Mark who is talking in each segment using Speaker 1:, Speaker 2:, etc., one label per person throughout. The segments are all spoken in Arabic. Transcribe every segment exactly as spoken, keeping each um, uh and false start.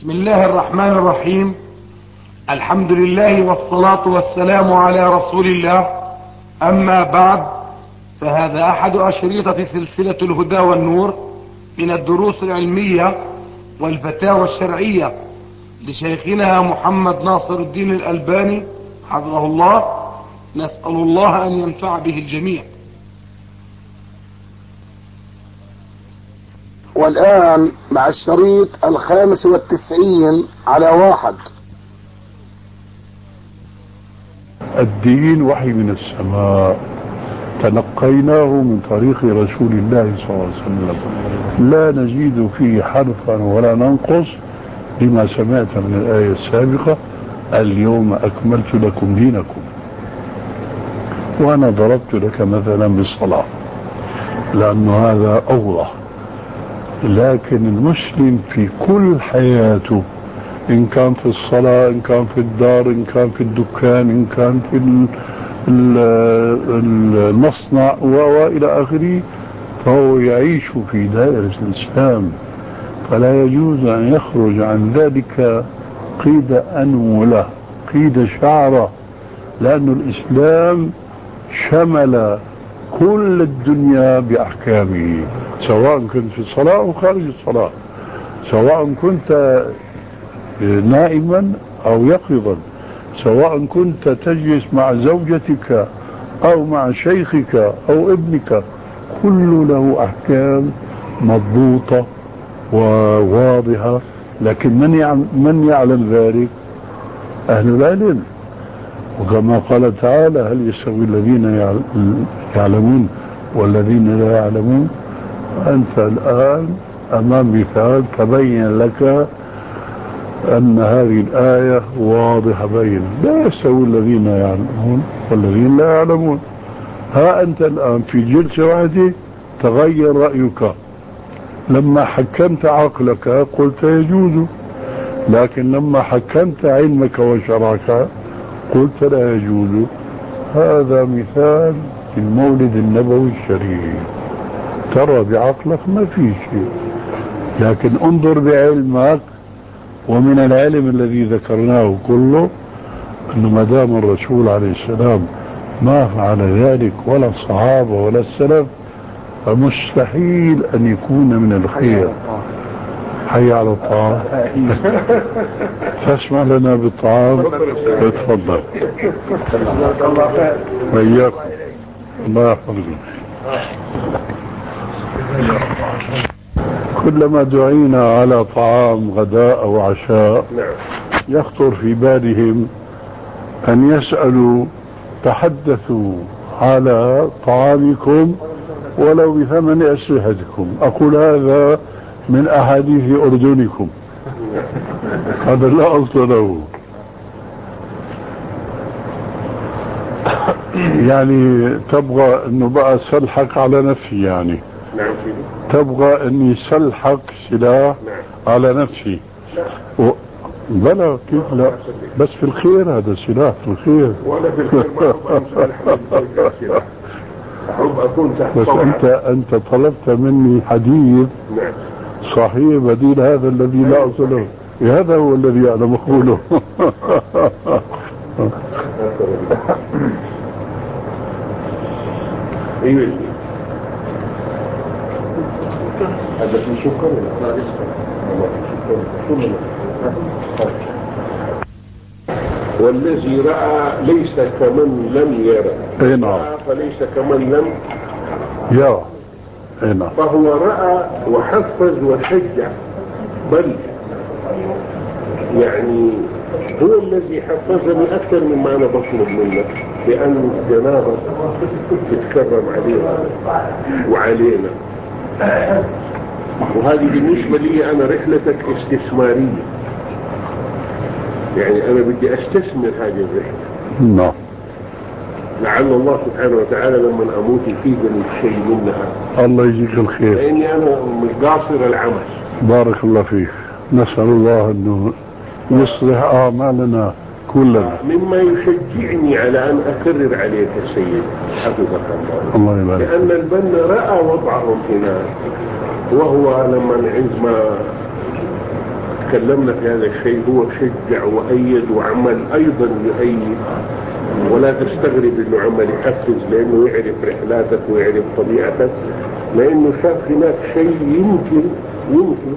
Speaker 1: بسم الله الرحمن الرحيم. الحمد لله والصلاة والسلام على رسول الله. أما بعد، فهذا أحد أشريطة سلسلة الهدى والنور من الدروس العلمية والفتاوى الشرعية لشيخنا محمد ناصر الدين الألباني حفظه الله. نسأل الله أن ينفع به الجميع.
Speaker 2: والآن مع الشريط الخامس والتسعين على واحد.
Speaker 3: الدين وحي من السماء، تلقيناه من طريق رسول الله صلى الله عليه وسلم، لا نزيد فيه حرفا ولا ننقص لما سمعت من الآية السابقة: اليوم أكملت لكم دينكم. وأنا ضربت لك مثلا بالصلاة لأن هذا أوضح. لكن المسلم في كل حياته، إن كان في الصلاة، إن كان في الدار، إن كان في الدكان، إن كان في المصنع وإلى آخره، فهو يعيش في دائرة الإسلام، فلا يجوز أن يخرج عن ذلك قيد أنملة، قيد شعرة، لأن الإسلام شمل كل الدنيا بأحكامه، سواء كنت في الصلاة أو خارج الصلاة، سواء كنت نائما أو يقظا، سواء كنت تجلس مع زوجتك أو مع شيخك أو ابنك، كل له أحكام مضبوطة وواضحة. لكن من يعلم, من يعلم ذلك؟ أهل العلم. وكما قال تعالى: هل يستوي الذين يعلمون والذين لا يعلمون؟ أنت الآن أمام مثال تبين لك أن هذه الآية واضحة بين لا يستوي الذين يعلمون والذين لا يعلمون. ها أنت الآن في جلسة واحدة تغير رأيك، لما حكمت عقلك قلت يجوز، لكن لما حكمت علمك وشرعك قلت لا يجوز. هذا مثال المولد النبوي الشريف. ترى بعقلك ما في شيء، لكن انظر بعلمك. ومن العلم الذي ذكرناه كله أنه ما دام الرسول عليه السلام ما فعل ذلك ولا الصحابة ولا السلف، فمستحيل أن يكون من الخير. حي على الطعام. تسمع لنا بالطعام؟ تفضل. وإياكم. الله يحفظكم. كلما دعينا على طعام غداء أو عشاء يخطر في بالهم أن يسألوا: تحدثوا على طعامكم ولو بثمن أسلحتكم. أقول هذا من أحاديث أردنكم، هذا لا أصل له. يعني تبغى أنه بقى سلحق على نفسي، يعني تبغى أني سلحق سلاح على نفسي و... بلا كيف لا، بس في الخير، هذا سلاح في الخير.
Speaker 4: ولا في الخير
Speaker 3: بس أنت أنت طلبت مني حديث صحيح بديل هذا الذي لا أصل له. هذا هو الذي أنا مقوله.
Speaker 4: هذا في شكر والذي رأى ليس كمن لم يرى.
Speaker 3: اي نعم.
Speaker 4: فليس كمن لم
Speaker 3: يرى. اي نعم.
Speaker 4: فهو رأى وحفز وشجع، بل يعني هو الذي حفزني أكثر مما أنا بطلب منك، لأن جنابه تتكرم علينا وعلينا. وهذه بالنسبة لي أنا رحلتك استثمارية، يعني أنا بدي أستثمر هذه الرحلة.
Speaker 3: نعم.
Speaker 4: لعل الله سبحانه وتعالى لما أموت يفيدني شيء منها.
Speaker 3: الله يجزيك الخير.
Speaker 4: لأني أنا مش قاصر العمل.
Speaker 3: بارك الله فيك. نسأل الله أنه يصلح أعمالنا كلنا.
Speaker 4: مما يشجعني على أن أكرر عليك السيد حفظك الله.
Speaker 3: الله يبارك.
Speaker 4: لأن البنا رأى وضعهم هنا، وهو لما عندما تكلمنا في هذا الشيء هو شجع وأيد وعمل أيضا يؤيد، ولا تستغرب انه عمل يحفز لانه يعرف رحلاتك ويعرف طبيعتك، لانه شاف هناك شيء يمكن يمكن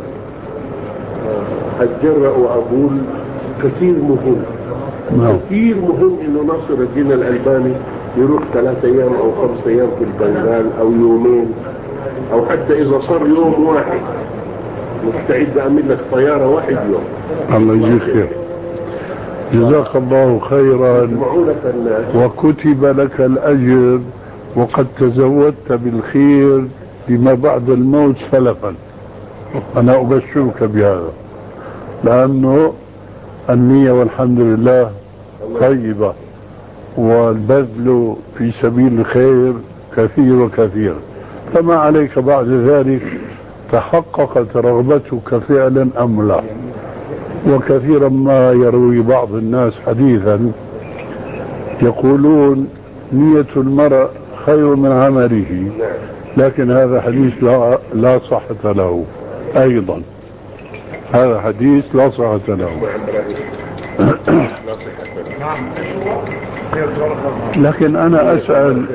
Speaker 4: اتجرأ واقول كثير مهم كثير مهم انه ناصر الدين الألباني يروح ثلاثة ايام او خمسة ايام في البنغال او يومين، او حتى اذا صار يوم واحد مستعد اعمل لك طيارة واحد يوم.
Speaker 3: الله يجزيك خير، جزاك الله خيرا، وكتب لك الأجر، وقد تزودت بالخير لما بعد الموت سلفا. أنا أبشرك بهذا، لأنه النية والحمد لله طيبة، والبذل في سبيل الخير كثير وكثير، فما عليك بعد ذلك تحققت رغبتك فعلا أم لا. وكثيرا ما يروي بعض الناس حديثا يقولون نية المرء خير من عمله، لكن هذا حديث لا, لا صحة له أيضا، هذا حديث لا صحة له. لكن أنا أسأل،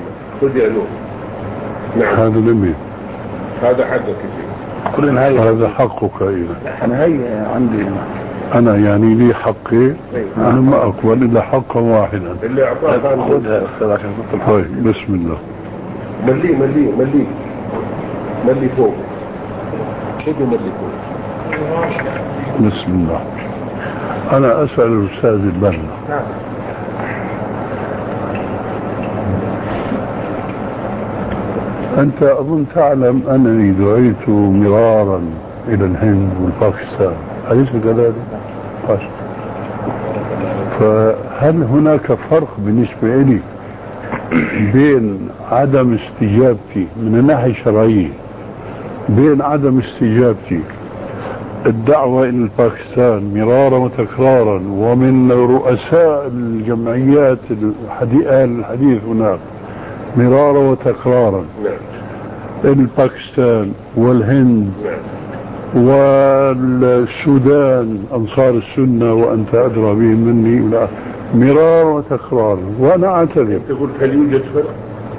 Speaker 3: هذا لمين؟
Speaker 4: هذا حقك،
Speaker 3: هذا حقك إذا.
Speaker 2: أنا هي عندي
Speaker 3: أنا يعني لي حقي، أنا ما أقبل إلا حقا واحدا.
Speaker 4: اللي أعطاك
Speaker 2: خذها أستاذ عشان تطلع.
Speaker 3: طيب بسم الله.
Speaker 4: ملي ملي ملي ملي فوق، خذوا ملي فوق.
Speaker 3: بسم الله. أنا أسأل الأستاذ البنا، أنت أظن تعلم أنني دعيت مرارا إلى الهند والباكستان، أليس كذلك؟ فهل هناك فرق بالنسبة لي بين عدم استجابتي من الناحية الشرعية، بين عدم استجابتي الدعوة إلى الباكستان مرارا وتكرارا ومن رؤساء الجمعيات الحديث هناك مرارا وتكرارا، الباكستان والهند والسودان أنصار السنة وأنت أدرى بهم مني، لا مرارا وتكرارا، وأنا أعتذر.
Speaker 4: تقول هل يوجد فرق؟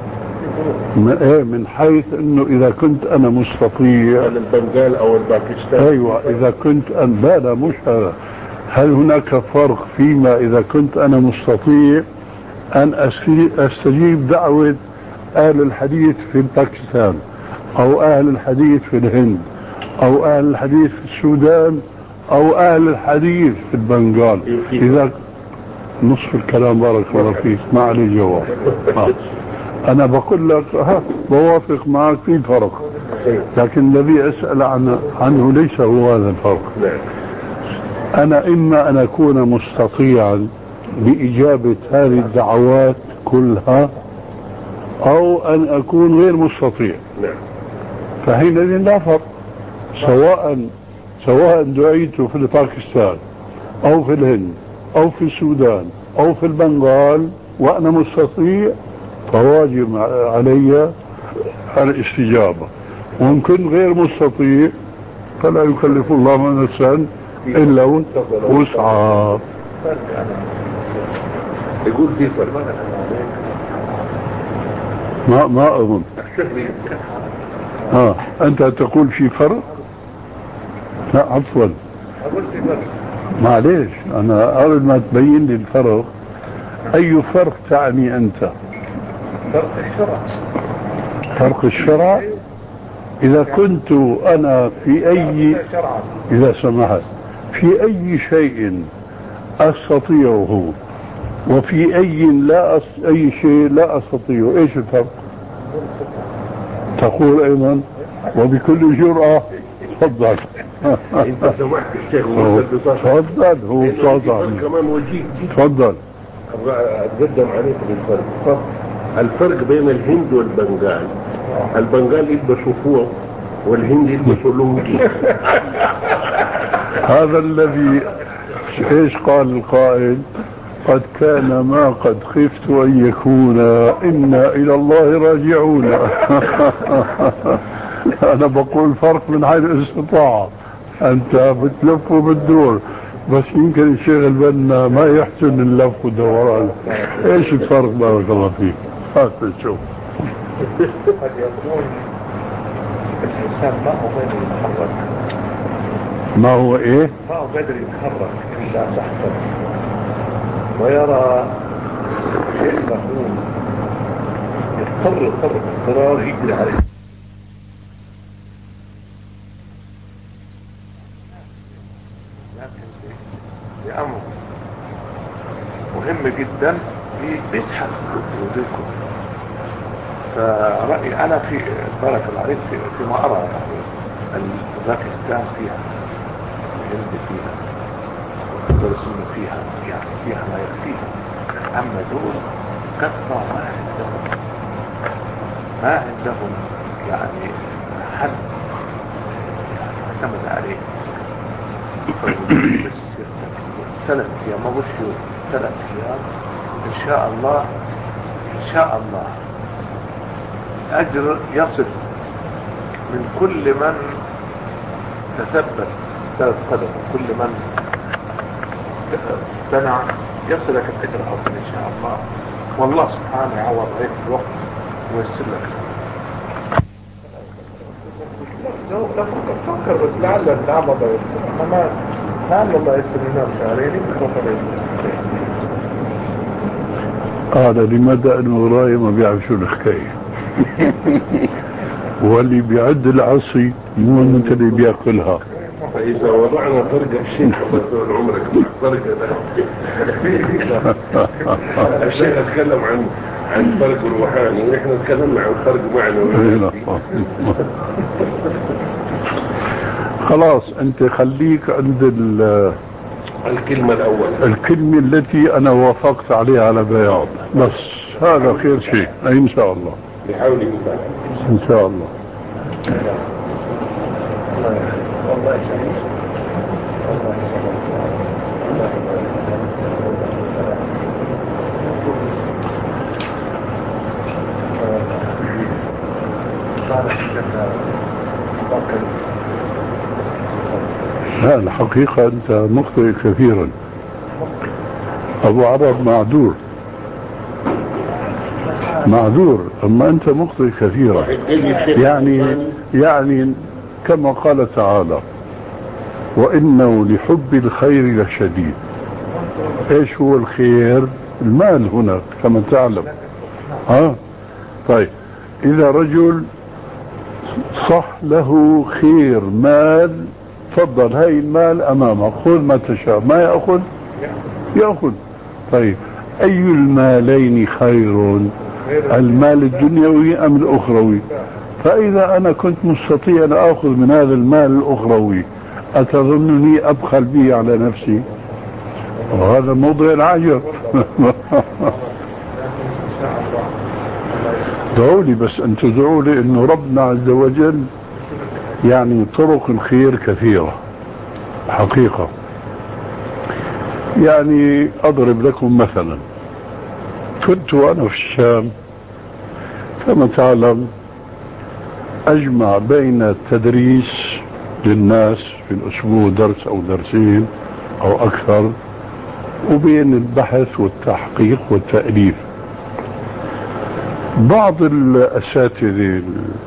Speaker 3: من حيث أنه إذا كنت أنا مستطيع
Speaker 4: البنغال أو الباكستان،
Speaker 3: أيوة إذا كنت أنا، لا لا مش هذا، هل هناك فرق فيما إذا كنت أنا مستطيع أن أستجيب دعوة أهل الحديث في باكستان أو أهل الحديث في الهند أو أهل الحديث في السودان أو أهل الحديث في البنغال؟ إذا نصف الكلام بارك الله فيك ما عليه جواب. آه. أنا بقول لك ها بوافق معك في فرق، لكن الذي أسأل عنه, عنه ليس هو هذا الفرق. أنا إما أن أكون مستطيعا بإجابة هذه الدعوات كلها أو أن أكون غير مستطيع، فحينئذ لا فرق، سواء سواء دعيت في باكستان أو في الهند أو في السودان أو في البنغال وأنا مستطيع فواجب علي الاستجابة، وإن كنت غير مستطيع فلا يكلف الله نفسا إلا وسعها.
Speaker 4: يقول في فرق،
Speaker 3: ما ما أظن. ها أنت تقول في فرق؟ لا عفوا، معليش أنا أريد ما تبين لي الفرق. أي فرق تعني أنت؟
Speaker 4: فرق الشرع.
Speaker 3: فرق الشرع؟ إذا كنت أنا في أي، إذا سمحت، في أي شيء أستطيعه وفي أي لا أس... أي شيء لا أستطيعه، إيش الفرق؟ تقول أيضا وبكل جرأة. تفضل.
Speaker 4: انت سمحت الشيخ
Speaker 3: تفضل، هو صادق
Speaker 4: كمان وجيه.
Speaker 3: تفضل.
Speaker 4: اتقدم عليك بالفرق. الفرق بين الهند والبنغال، البنغال يلبسوا فوق والهند يلبسوا لونجي.
Speaker 3: هذا الذي ايش قال القائل؟ قد كان ما قد خفت ان يكون، انا الى الله راجعون. انا بقول فرق من حيث الاستطاعة، انت بتلف وبتدور، بس يمكن الشيخ البنا ما يحسن اللف والدوران. ايش الفرق بارك الله فيك؟ هات نشوف.
Speaker 2: قد يكون الإنسان ما هو قادر يتحرك.
Speaker 3: ما هو ايه؟
Speaker 2: ما هو قادر يتحرك إلا تحته، ويرى شيء مفهوم يضطر يضطر اضطرار يجري عليه. لكن بأمر مهم جدا بيسحب وجودكم. فرأيي أنا في بارك الله عليك في فيما أرى يعني باكستان فيها، الهند فيها، الفلسطين فيها، يعني فيها ما يكفيها. أما دول كثرة ما عندهم ما عندهم يعني حد يعني اعتمد عليه. بس ثلاث أيام ما بش يوم، ثلاث أيام إن شاء الله إن شاء الله أجر يصل من كل من تثبت ثلاث قدم، كل من اقتنع يصلك الأجر عظيم إن شاء الله. والله سبحانه يعوض عليك الوقت ويسر لك. لو تفكر بس لعل الدعوة يسر، أما لعل الله يسر لنا شهرين يمكن
Speaker 3: قال لماذا أنه وراي ما بيعرف شو الحكاية. واللي بيعد العصي مو انت اللي بياكلها.
Speaker 4: فإذا وضعنا فرقة الشيخ طول عمرك فرقة ده الشيخ اتكلم عن عن فرق روحاني، ونحن تكلمنا عن فرق معنوي.
Speaker 3: خلاص انت خليك عند
Speaker 4: الكلمة الأولى،
Speaker 3: الكلمة التي أنا وافقت عليها على بياض، بس هذا خير شيء إن شاء الله.
Speaker 4: بحول الله
Speaker 3: إن شاء الله.
Speaker 2: والله يسلمك. والله يسلمك.
Speaker 3: لا الحقيقة أنت مخطئ كثيرا. أبو عرب معذور معذور، أما أنت مخطئ كثيرا. يعني يعني كما قال تعالى: وإنه لحب الخير لشديد. إيش هو الخير؟ المال هناك كما تعلم. ها طيب، إذا رجل صح له خير مال، تفضل هاي المال أمامك، خذ ما تشاء، ما يأخذ يأخذ. طيب أي المالين خير، المال الدنيوي أم الأخروي؟ فإذا أنا كنت مستطيع أن أخذ من هذا المال الأخروي، أتظنني أبخل به على نفسي؟ وهذا موضع العجب. دعولي بس أن تدعوا لي أنه ربنا عز وجل يعني طرق الخير كثيرة حقيقة. يعني أضرب لكم مثلا، كنت وأنا في الشام كما تعلم أجمع بين التدريس للناس في الأسبوع درس أو درسين أو أكثر، وبين البحث والتحقيق والتأليف. بعض الأساتذة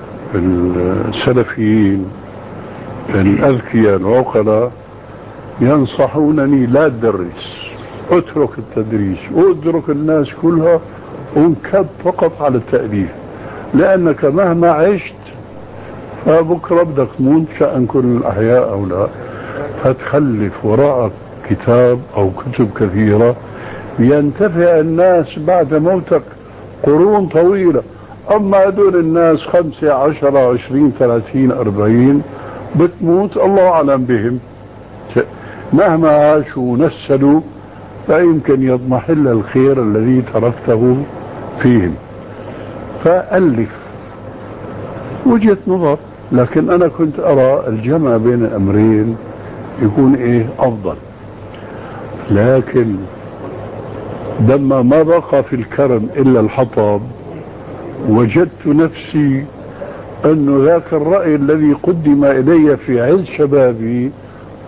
Speaker 3: السلفيين الأذكياء العقلاء ينصحونني لا أدرس، اترك التدريس واترك الناس كلها وانكب فقط على التأليف، لأنك مهما عشت فبكرة بدك تموت شأن كل الأحياء أو لا، فتخلف وراءك كتاب أو كتب كثيرة ينتفع الناس بعد موتك قرون طويلة. أما هذول الناس خمسة عشرة عشرين ثلاثين أربعين بتموت الله أعلم بهم، مهما عاشوا ونسلوا فيمكن يضمحل الخير الذي تركته فيهم. فألف وجهة نظر، لكن أنا كنت أرى الجمع بين الأمرين يكون إيه أفضل. لكن لما ما بقى في الكرم إلا الحطب، وجدت نفسي أن ذاك الرأي الذي قدم إلي في عز شبابي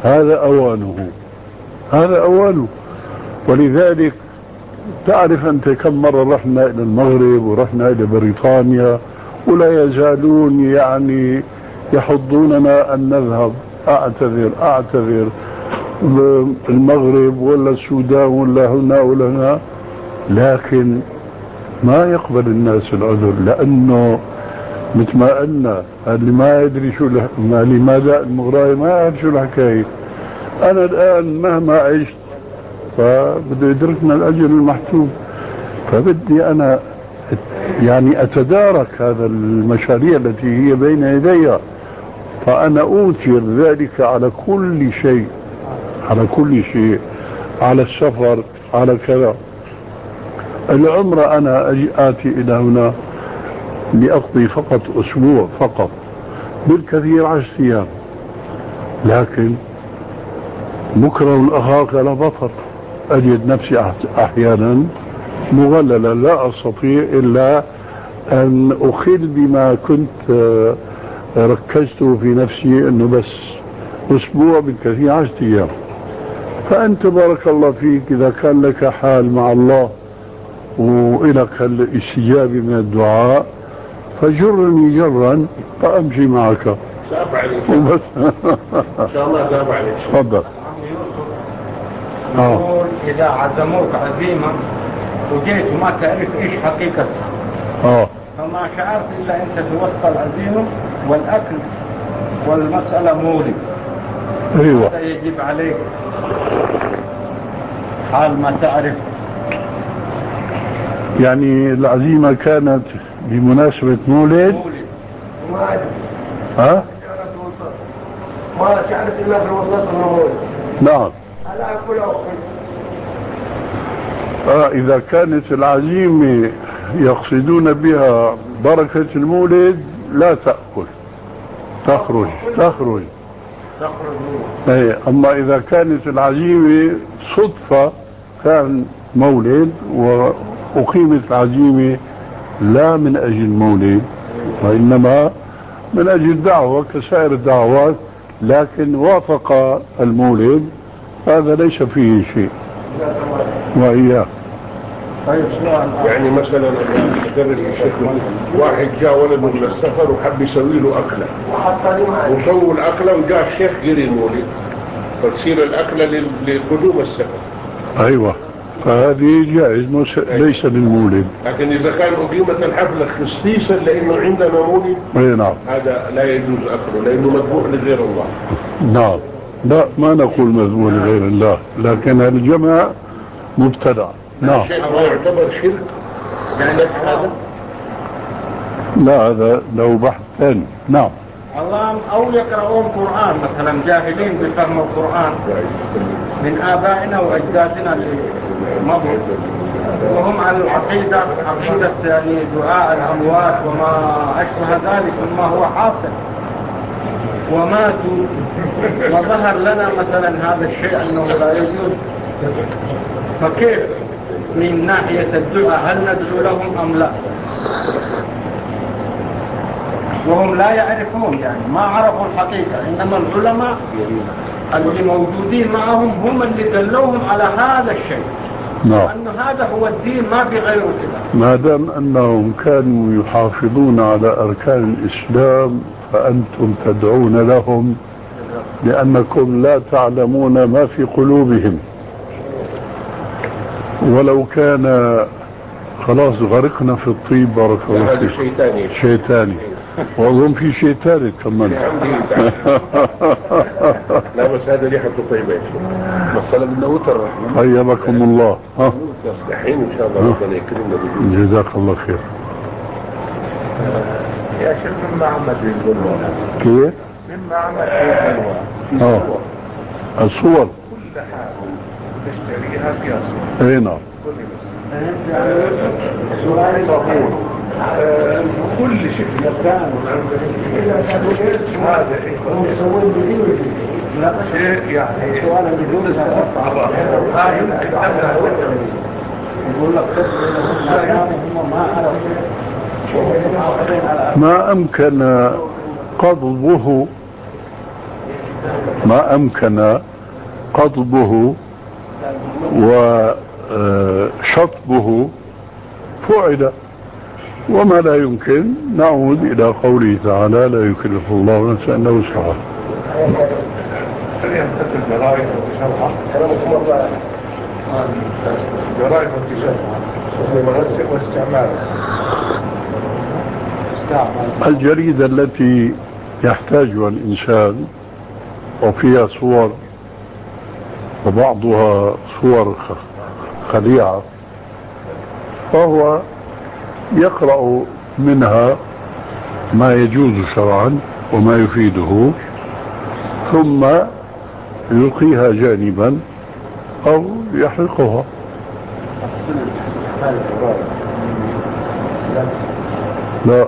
Speaker 3: هذا أوانه، هذا أوانه. ولذلك تعرف أنت كم مرة رحنا إلى المغرب ورحنا إلى بريطانيا ولا يزالون يعني يحضوننا أن نذهب. أعتذر أعتذر المغرب ولا السودان ولا هنا ولا هنا، لكن ما يقبل الناس العذر، لأنه مثل ما قلنا اللي ما يدري شو ما لماذا المغراي ما يعرف شو الحكاية. أنا الآن مهما عشت فبده يدركنا الأجل المحتوم، فبدي أنا يعني أتدارك هذا المشاريع التي هي بين يدي، فأنا أوثر ذلك على كل شيء، على كل شيء، على السفر، على كذا. العمرة أنا أجي آتي إلى هنا لأقضي فقط أسبوع فقط، بالكثير عشر أيام، لكن مكرم أخاك لا بطر. أجد نفسي أحيانا مغللا لا أستطيع إلا أن أخل بما كنت ركزته في نفسي أنه بس أسبوع بالكثير عشر أيام. فأنت بارك الله فيك إذا كان لك حال مع الله وإلك الاستجابة من الدعاء فجرني جرا فأمشي معك.
Speaker 4: سأفعل
Speaker 3: وبس.
Speaker 4: إن شاء الله سأفعل.
Speaker 3: تفضل.
Speaker 5: يقول إذا عزموك عزيمة وجيت وما تعرف إيش حقيقتها،
Speaker 3: اه
Speaker 5: فما شعرت إلا أنت في وسط العزيمة والأكل والمسألة مولد.
Speaker 3: ايوه
Speaker 5: هذا يجب عليك حال ما تعرف.
Speaker 3: يعني العزيمة كانت بمناسبة مولد.
Speaker 5: مولد
Speaker 3: ها؟
Speaker 5: ما شعرت إلا في وسط المولد.
Speaker 3: نعم.
Speaker 5: هلا أكل أو
Speaker 3: آه إذا كانت العزيمة يقصدون بها بركة المولد لا تأكل، تخرج تخرج
Speaker 5: تخرج.
Speaker 3: أي. أما إذا كانت العزيمة صدفة كان مولد وأقيمت العزيمة لا من أجل مولد وإنما من أجل دعوة كسائر الدعوات، لكن وافق المولد هذا ليس فيه شيء. وإياه
Speaker 5: طيب سؤال.
Speaker 4: يعني مثلا أدرس بشكل واحد جاء ولده من السفر وحب يسوي له أكلة وسووا الأكلة وجاء الشيخ جري المولد، فتصير الأكلة لل- لقدوم السفر.
Speaker 3: أيوة، فهذه جائز مش ليس للمولد.
Speaker 4: لكن إذا كان أقيمت الحفلة خصيصا لأنه عندنا مولد
Speaker 3: أي نعم.
Speaker 4: هذا لا يجوز أكله لأنه مذبوح لغير الله.
Speaker 3: نعم، لا ما نقول مذموم لغير الله، لكن الجمع مبتدع. نعم.
Speaker 4: الشيخ ما يعتبر شرك يعني هذا؟
Speaker 3: لا هذا له بحث ثاني. نعم.
Speaker 5: اللهم أو يقرؤون قرآن مثلا جاهلين بفهم القرآن من آبائنا وأجدادنا اللي مضوا وهم على العقيدة عقيدة يعني دعاء الأموات وما أشبه ذلك مما هو حاصل، وماتوا وظهر لنا مثلا هذا الشيء أنه لا يجوز، فكيف من ناحية الدعاء هل ندعو لهم أم لا؟ وهم لا يعرفون يعني ما عرفوا الحقيقة، إنما العلماء اللي موجودين معهم هم اللي دلوهم على هذا الشيء.
Speaker 3: نعم.
Speaker 5: أنه هذا هو الدين ما في غيره كده.
Speaker 3: ما دام أنهم كانوا يحافظون على أركان الإسلام فأنتم تدعون لهم لأنكم لا تعلمون ما في قلوبهم. ولو كان خلاص غرقنا في الطيب بارك الله
Speaker 4: هذا
Speaker 3: فيك.
Speaker 4: شيء ثاني.
Speaker 3: شيء ثاني. وأظن في شيء ثالث كمان.
Speaker 4: لا بس هذا ريحته طيبة يا شيخ. مسألة من وتر.
Speaker 3: طيبكم الله. ها.
Speaker 4: الحين إن شاء الله ربنا يكرمنا.
Speaker 3: جزاك الله خير.
Speaker 2: يا شيخ مما عمد يقول
Speaker 3: كيف؟
Speaker 2: مما عمد يقول
Speaker 3: اه الصور
Speaker 2: كل حاجة تشتريها فيها صور.
Speaker 3: اي نعم.
Speaker 2: كل شيء هذا شيء يعني سؤال بدون
Speaker 5: يقول لك هم ما عرفوا
Speaker 3: ما أمكن قضبه ما أمكن قضبه وشطبه فعل، وما لا يمكن نعود إلى قوله تعالى لا يكلف الله نفسا إلا وسعها.
Speaker 2: الجرائم وانتشارها الجرائم وانتشارها واستعمالها.
Speaker 3: الجريدة التي يحتاجها الإنسان وفيها صور وبعضها صور خديعة، فهو يقرأ منها ما يجوز شرعا وما يفيده، ثم يلقيها جانبا أو يحرقها. لا،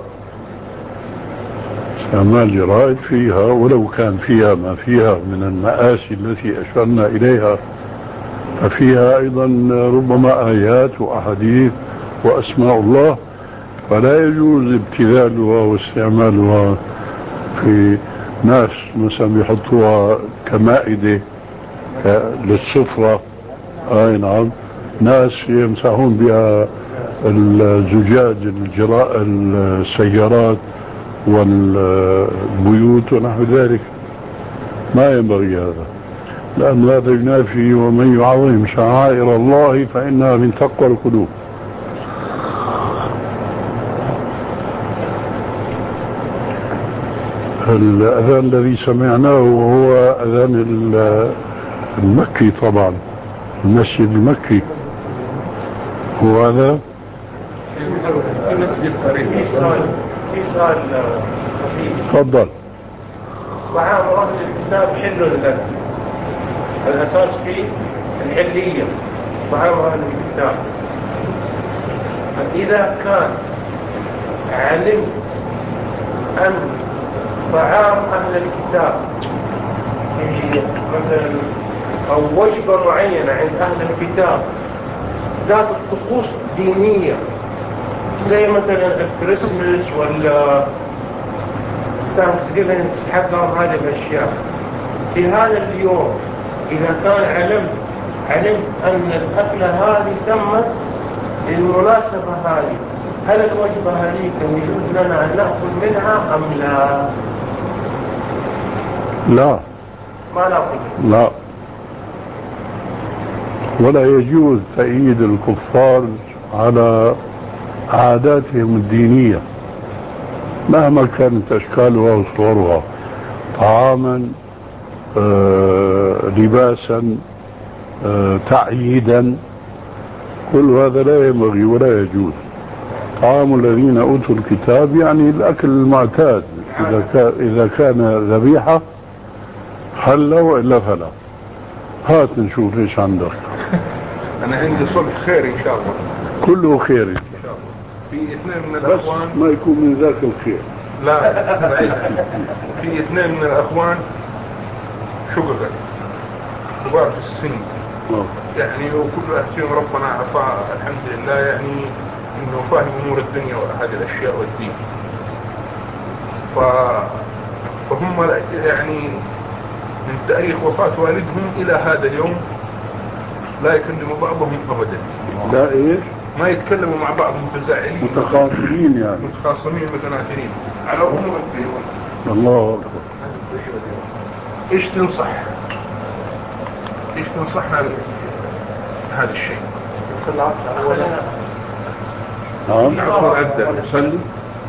Speaker 3: استعمال جرائد فيها ولو كان فيها ما فيها من المآسي التي أشرنا إليها، ففيها أيضا ربما آيات وأحاديث وأسماء الله، فلا يجوز ابتذالها واستعمالها في ناس مثلا بيحطوها كمائدة للسفرة. أي نعم، ناس يمسحون بها الزجاج الجراء السيارات والبيوت ونحو ذلك. ما ينبغي هذا، لأن هذا ينافي ومن يعظم شعائر الله فإنها من تقوى القلوب. الأذان الذي سمعناه هو أذان المكي طبعا، المسجد المكي هو هذا.
Speaker 4: في سؤال
Speaker 3: تفضل.
Speaker 4: طعام أهل الكتاب حل لك، الأساس فيه الحلية، طعام أهل الكتاب. فإذا كان علم أن طعام أهل الكتاب مثلا أو وجبة معينة عند أهل الكتاب ذات طقوس دينية زي مثلا الكريسماس ولا تانكسجيفنج حقهم هذه الأشياء، في هذا اليوم إذا كان علم علم أن الأكلة هذه تمت للمناسبة هذه، هل الوجبة هذه يجوز لنا أن نأكل منها أم لا؟
Speaker 3: لا،
Speaker 4: ما نأكل.
Speaker 3: لا، ولا يجوز تأييد الكفار على عاداتهم الدينية مهما كانت أشكالها وصورها، طعاما آه، لباسا آه، تعييدا، كل هذا لا ينبغي ولا يجوز. طعام الذين أوتوا الكتاب يعني الأكل المعتاد، إذا كان, إذا كان ذبيحة حل وإلا فلا. هات نشوف إيش عندك.
Speaker 2: أنا عندي صلح خير إن شاء الله،
Speaker 3: كله خير إن
Speaker 2: شاء الله. في اثنين من
Speaker 3: بس
Speaker 2: الأخوان
Speaker 3: ما يكون من ذاك الخير.
Speaker 2: لا في اثنين من الأخوان شققا كبار في السن يعني، وكل واحد فيهم ربنا عطاه الحمد لله يعني إنه فاهم أمور الدنيا وهذه الأشياء والدين. ف... فهم يعني من تاريخ وفاة والدهم إلى هذا اليوم لا يكلموا بعضهم أبدا.
Speaker 3: لا إيش؟
Speaker 2: ما يتكلموا مع بعض، متزاعلين
Speaker 3: متخاصمين يعني،
Speaker 2: متخاصمين متناثرين على أمور الدين.
Speaker 3: الله أكبر.
Speaker 2: إيش تنصح إيش تنصحنا هذا الشيء؟
Speaker 3: نعم.
Speaker 2: نعم. نصلي.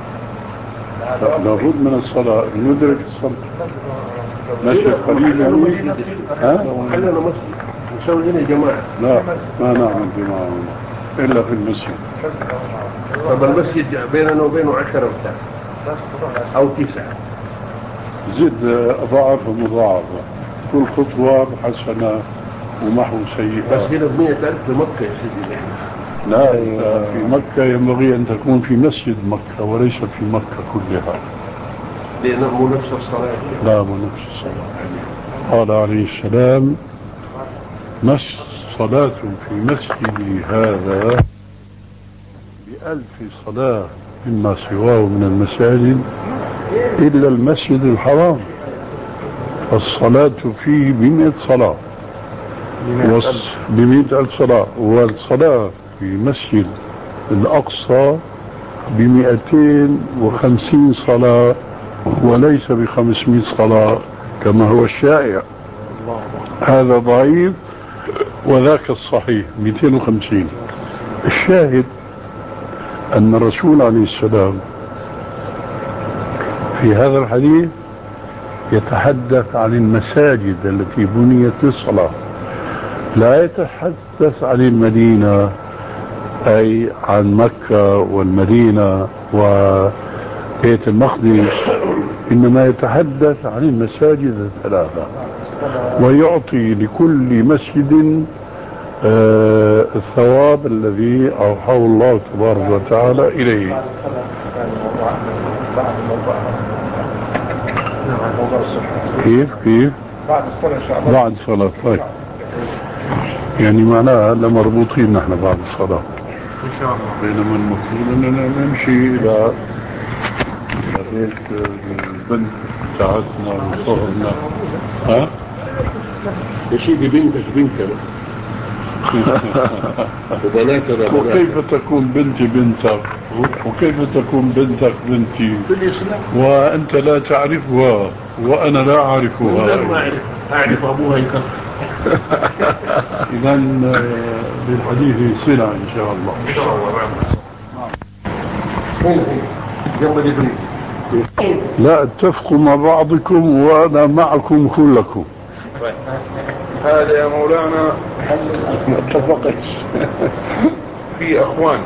Speaker 3: لابد من الصلاة، ندرك الصلاة. ماشي قريب يعني. ها؟
Speaker 4: خلينا مسجد نسوي لنا جماعة.
Speaker 3: لا، ما نعمل جماعة إلا في المسجد.
Speaker 4: طب المسجد بيننا وبينه عشرة بتاع أو تسعة،
Speaker 3: زد أضعاف مضاعفة، كل خطوة حسنة ومحو سيئة.
Speaker 4: بس هنا بمية ألف في مكة يا سيدي.
Speaker 3: لا، في مكة ينبغي أن تكون في مسجد مكة وليس في مكة كلها،
Speaker 4: لأنه مو نفس الصلاة.
Speaker 3: لا، مو نفس الصلاة. قال عليه السلام مس صلاة في مسجدي هذا بألف صلاة مما سواه من المساجد إلا المسجد الحرام. الصلاة فيه بمئة صلاة بمئة ألف صلاة، والصلاة في مسجد الأقصى بمئتين وخمسين صلاة وليس بخمسمائة صلاة كما هو الشائع. هذا ضعيف وذاك الصحيح مئتين وخمسين. الشاهد أن الرسول عليه السلام في هذا الحديث يتحدث عن المساجد التي بنيت للصلاة، لا يتحدث عن المدينة أي عن مكة والمدينة وبيت المقدس، إنما يتحدث عن المساجد الثلاثة، ويعطي لكل مسجد آه الثواب الذي أوحاه الله تبارك وتعالى إليه. كيف كيف
Speaker 2: بعد الصلاة إن شاء الله.
Speaker 3: بعد الصلاة. طيب يعني معناها لمربوطين نحن بعد الصلاة
Speaker 2: إن شاء الله.
Speaker 3: بينما المفروض أننا نمشي إلى بيت البنت بتاعتنا وصهرنا. ها؟
Speaker 4: يا سيدي بنتك بنتك وبناتنا.
Speaker 3: وكيف تكون بنتي بنتك وكيف تكون بنتك بنتي
Speaker 4: في الإسلام
Speaker 3: وأنت لا تعرفها وأنا لا أعرفها؟
Speaker 4: لا ما أعرف أعرف أبوها يكفر.
Speaker 3: إذا بالحديث صلة إن شاء الله.
Speaker 4: إن شاء الله. هنا هنا جنب جبريل.
Speaker 3: لا اتفقوا مع بعضكم وأنا معكم كلكم.
Speaker 2: هذا يا مولانا ما اتفقش. في اخوان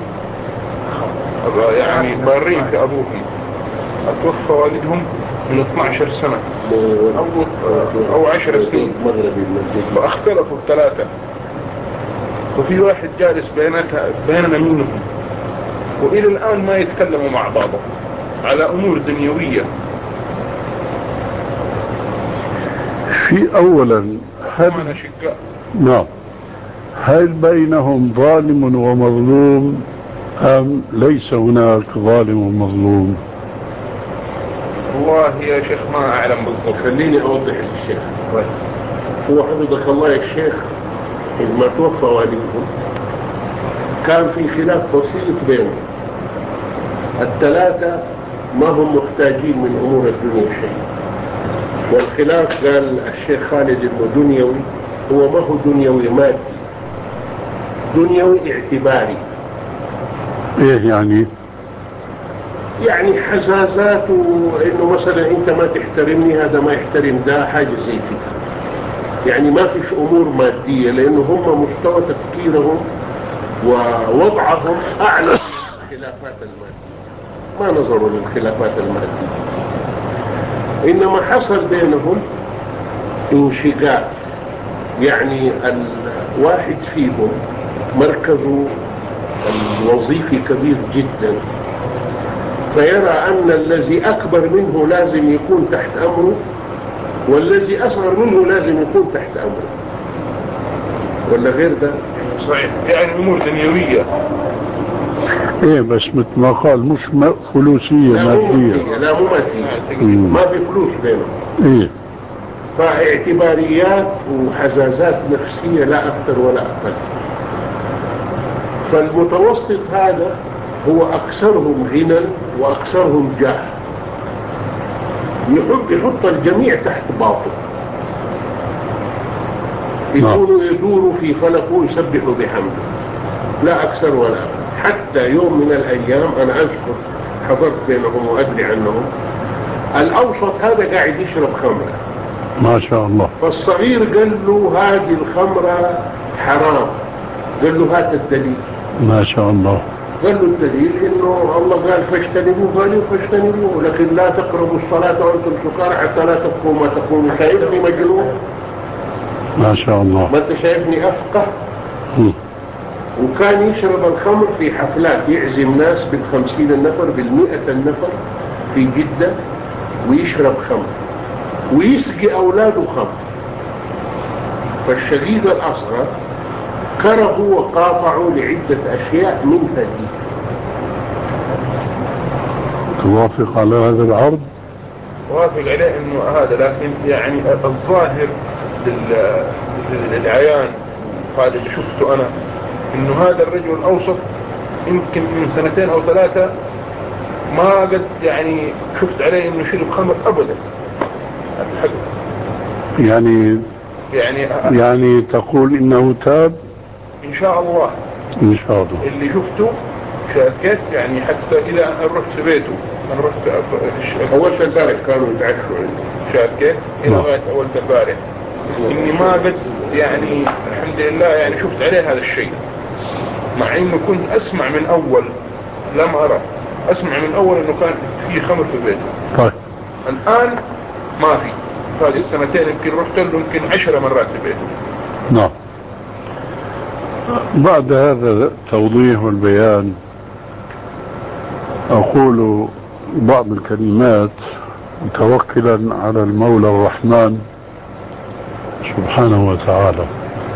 Speaker 2: يعني بارين في ابوهم اتوفى والدهم من اثني عشر سنة او او عشر سنين، فاختلفوا الثلاثة، وفي واحد جالس بيناتها بيننا منهم، والى الان ما يتكلموا مع بعضهم على امور دنيوية.
Speaker 3: في أولا هل نعم هل بينهم ظالم ومظلوم أم ليس هناك ظالم ومظلوم؟
Speaker 2: والله يا شيخ ما أعلم بالضبط.
Speaker 4: خليني أوضح للشيخ. هو حفظك الله يا شيخ لما توفى والدهم كان في خلاف بسيط بينهم الثلاثة، ما هم محتاجين من أمور الدنيا شيء، والخلاف قال الشيخ خالد انه دنيوي، هو ما هو دنيوي مادي، دنيوي اعتباري.
Speaker 3: ايه يعني؟
Speaker 4: يعني حزازات، وانه مثلا انت ما تحترمني هذا ما يحترم ده، حاجة زي كده. يعني ما فيش امور مادية، لانه هم مستوى تفكيرهم ووضعهم اعلى من الخلافات المادية، ما نظروا للخلافات المادية. إنما حصل بينهم انشقاق، يعني الواحد فيهم مركزه الوظيفي كبير جدا، فيرى أن الذي أكبر منه لازم يكون تحت أمره، والذي أصغر منه لازم يكون تحت أمره، ولا غير ده؟
Speaker 2: صحيح، يعني أمور دنيوية.
Speaker 3: ايه بس مثل ما قال مش فلوسية
Speaker 4: لا
Speaker 3: مادية.
Speaker 4: لا مو مادية، ما في فلوس بينهم.
Speaker 3: ايه
Speaker 4: فاعتباريات وحزازات نفسية لا أكثر ولا أقل. فالمتوسط هذا هو أكثرهم غنى وأكثرهم جاه، يحب يحط الجميع تحت باطل، يكونوا يدوروا في فلكه يسبحوا بحمده، لا أكثر ولا أقل. حتى يوم من الأيام أنا أذكر حضرت بينهم وأدري عنهم، الأوسط هذا قاعد يشرب خمرة
Speaker 3: ما شاء الله،
Speaker 4: فالصغير قال له هذه الخمرة حرام، قال له هات الدليل.
Speaker 3: ما شاء الله.
Speaker 4: قال له الدليل انه الله قال فاجتنبوه، قالوا فاجتنبوه، لكن لا تقربوا الصلاة وانتم سكارى حتى لا تبقوا ما تقولوا. شايفني مجنون؟
Speaker 3: ما شاء الله.
Speaker 4: ما انت شايفني افقه؟ م. وكان يشرب الخمر في حفلات، يعزم ناس بالخمسين النفر بالمئة النفر في جدة، ويشرب خمر ويسقي أولاده خمر. فالشديد الأصغر كرهوا وقاطعوا لعدة أشياء منها دي.
Speaker 3: توافق على هذا العرض؟
Speaker 2: وافق عليه انه هذا، لكن يعني الظاهر للعيان هذا اللي شفته انا انه هذا الرجل الاوسط يمكن من سنتين او ثلاثة ما قد يعني شفت عليه انه شرب خمر ابدا.
Speaker 3: يعني
Speaker 2: يعني
Speaker 3: يعني تقول انه تاب
Speaker 2: ان شاء الله.
Speaker 3: ان شاء الله.
Speaker 2: اللي شفته شاكيت يعني حتى الى ان رحت بيته، انا رحت
Speaker 4: اول البارح كانوا يتعشوا
Speaker 2: شاكيت الى غايه اول البارح اني ما قد يعني الحمد لله يعني شفت عليه هذا الشيء، مع انه كنت اسمع من اول لم ارى اسمع من اول انه كان في خمر في بيته.
Speaker 3: طيب
Speaker 2: الان ما في. هذه السنتين يمكن رحت له يمكن عشر مرات في بيته.
Speaker 3: نعم. بعد هذا التوضيح والبيان أقول بعض الكلمات متوكلا على المولى الرحمن سبحانه وتعالى.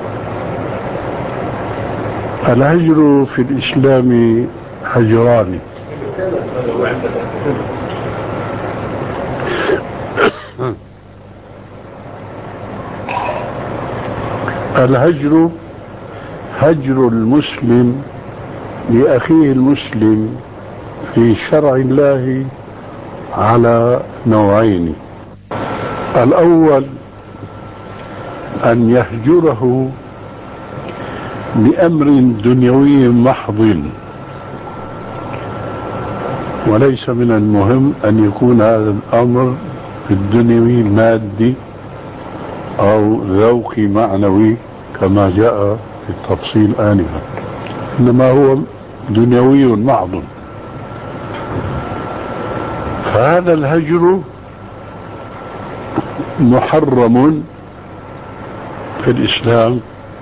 Speaker 3: الهجر في الإسلام هجران. الهجر هجر المسلم لأخيه المسلم في شرع الله على نوعين. الأول أن يهجره لأمر دنيوي محض، وليس من المهم أن يكون هذا الأمر الدنيوي مادي أو ذوقي معنوي كما جاء في التفصيل آنفا، إنما هو دنيوي محض. فهذا الهجر محرم في الإسلام،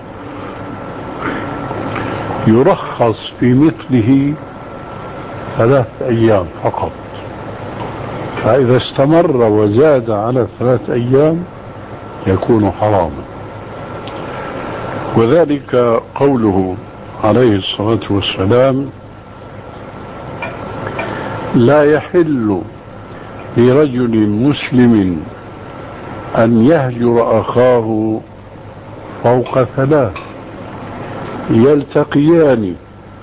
Speaker 3: يرخص في مثله ثلاث أيام فقط، فإذا استمر وزاد على ثلاث أيام يكون حراما. وذلك قوله عليه الصلاة والسلام: لا يحل لرجل مسلم أن يهجر أخاه فوق ثلاث يلتقيان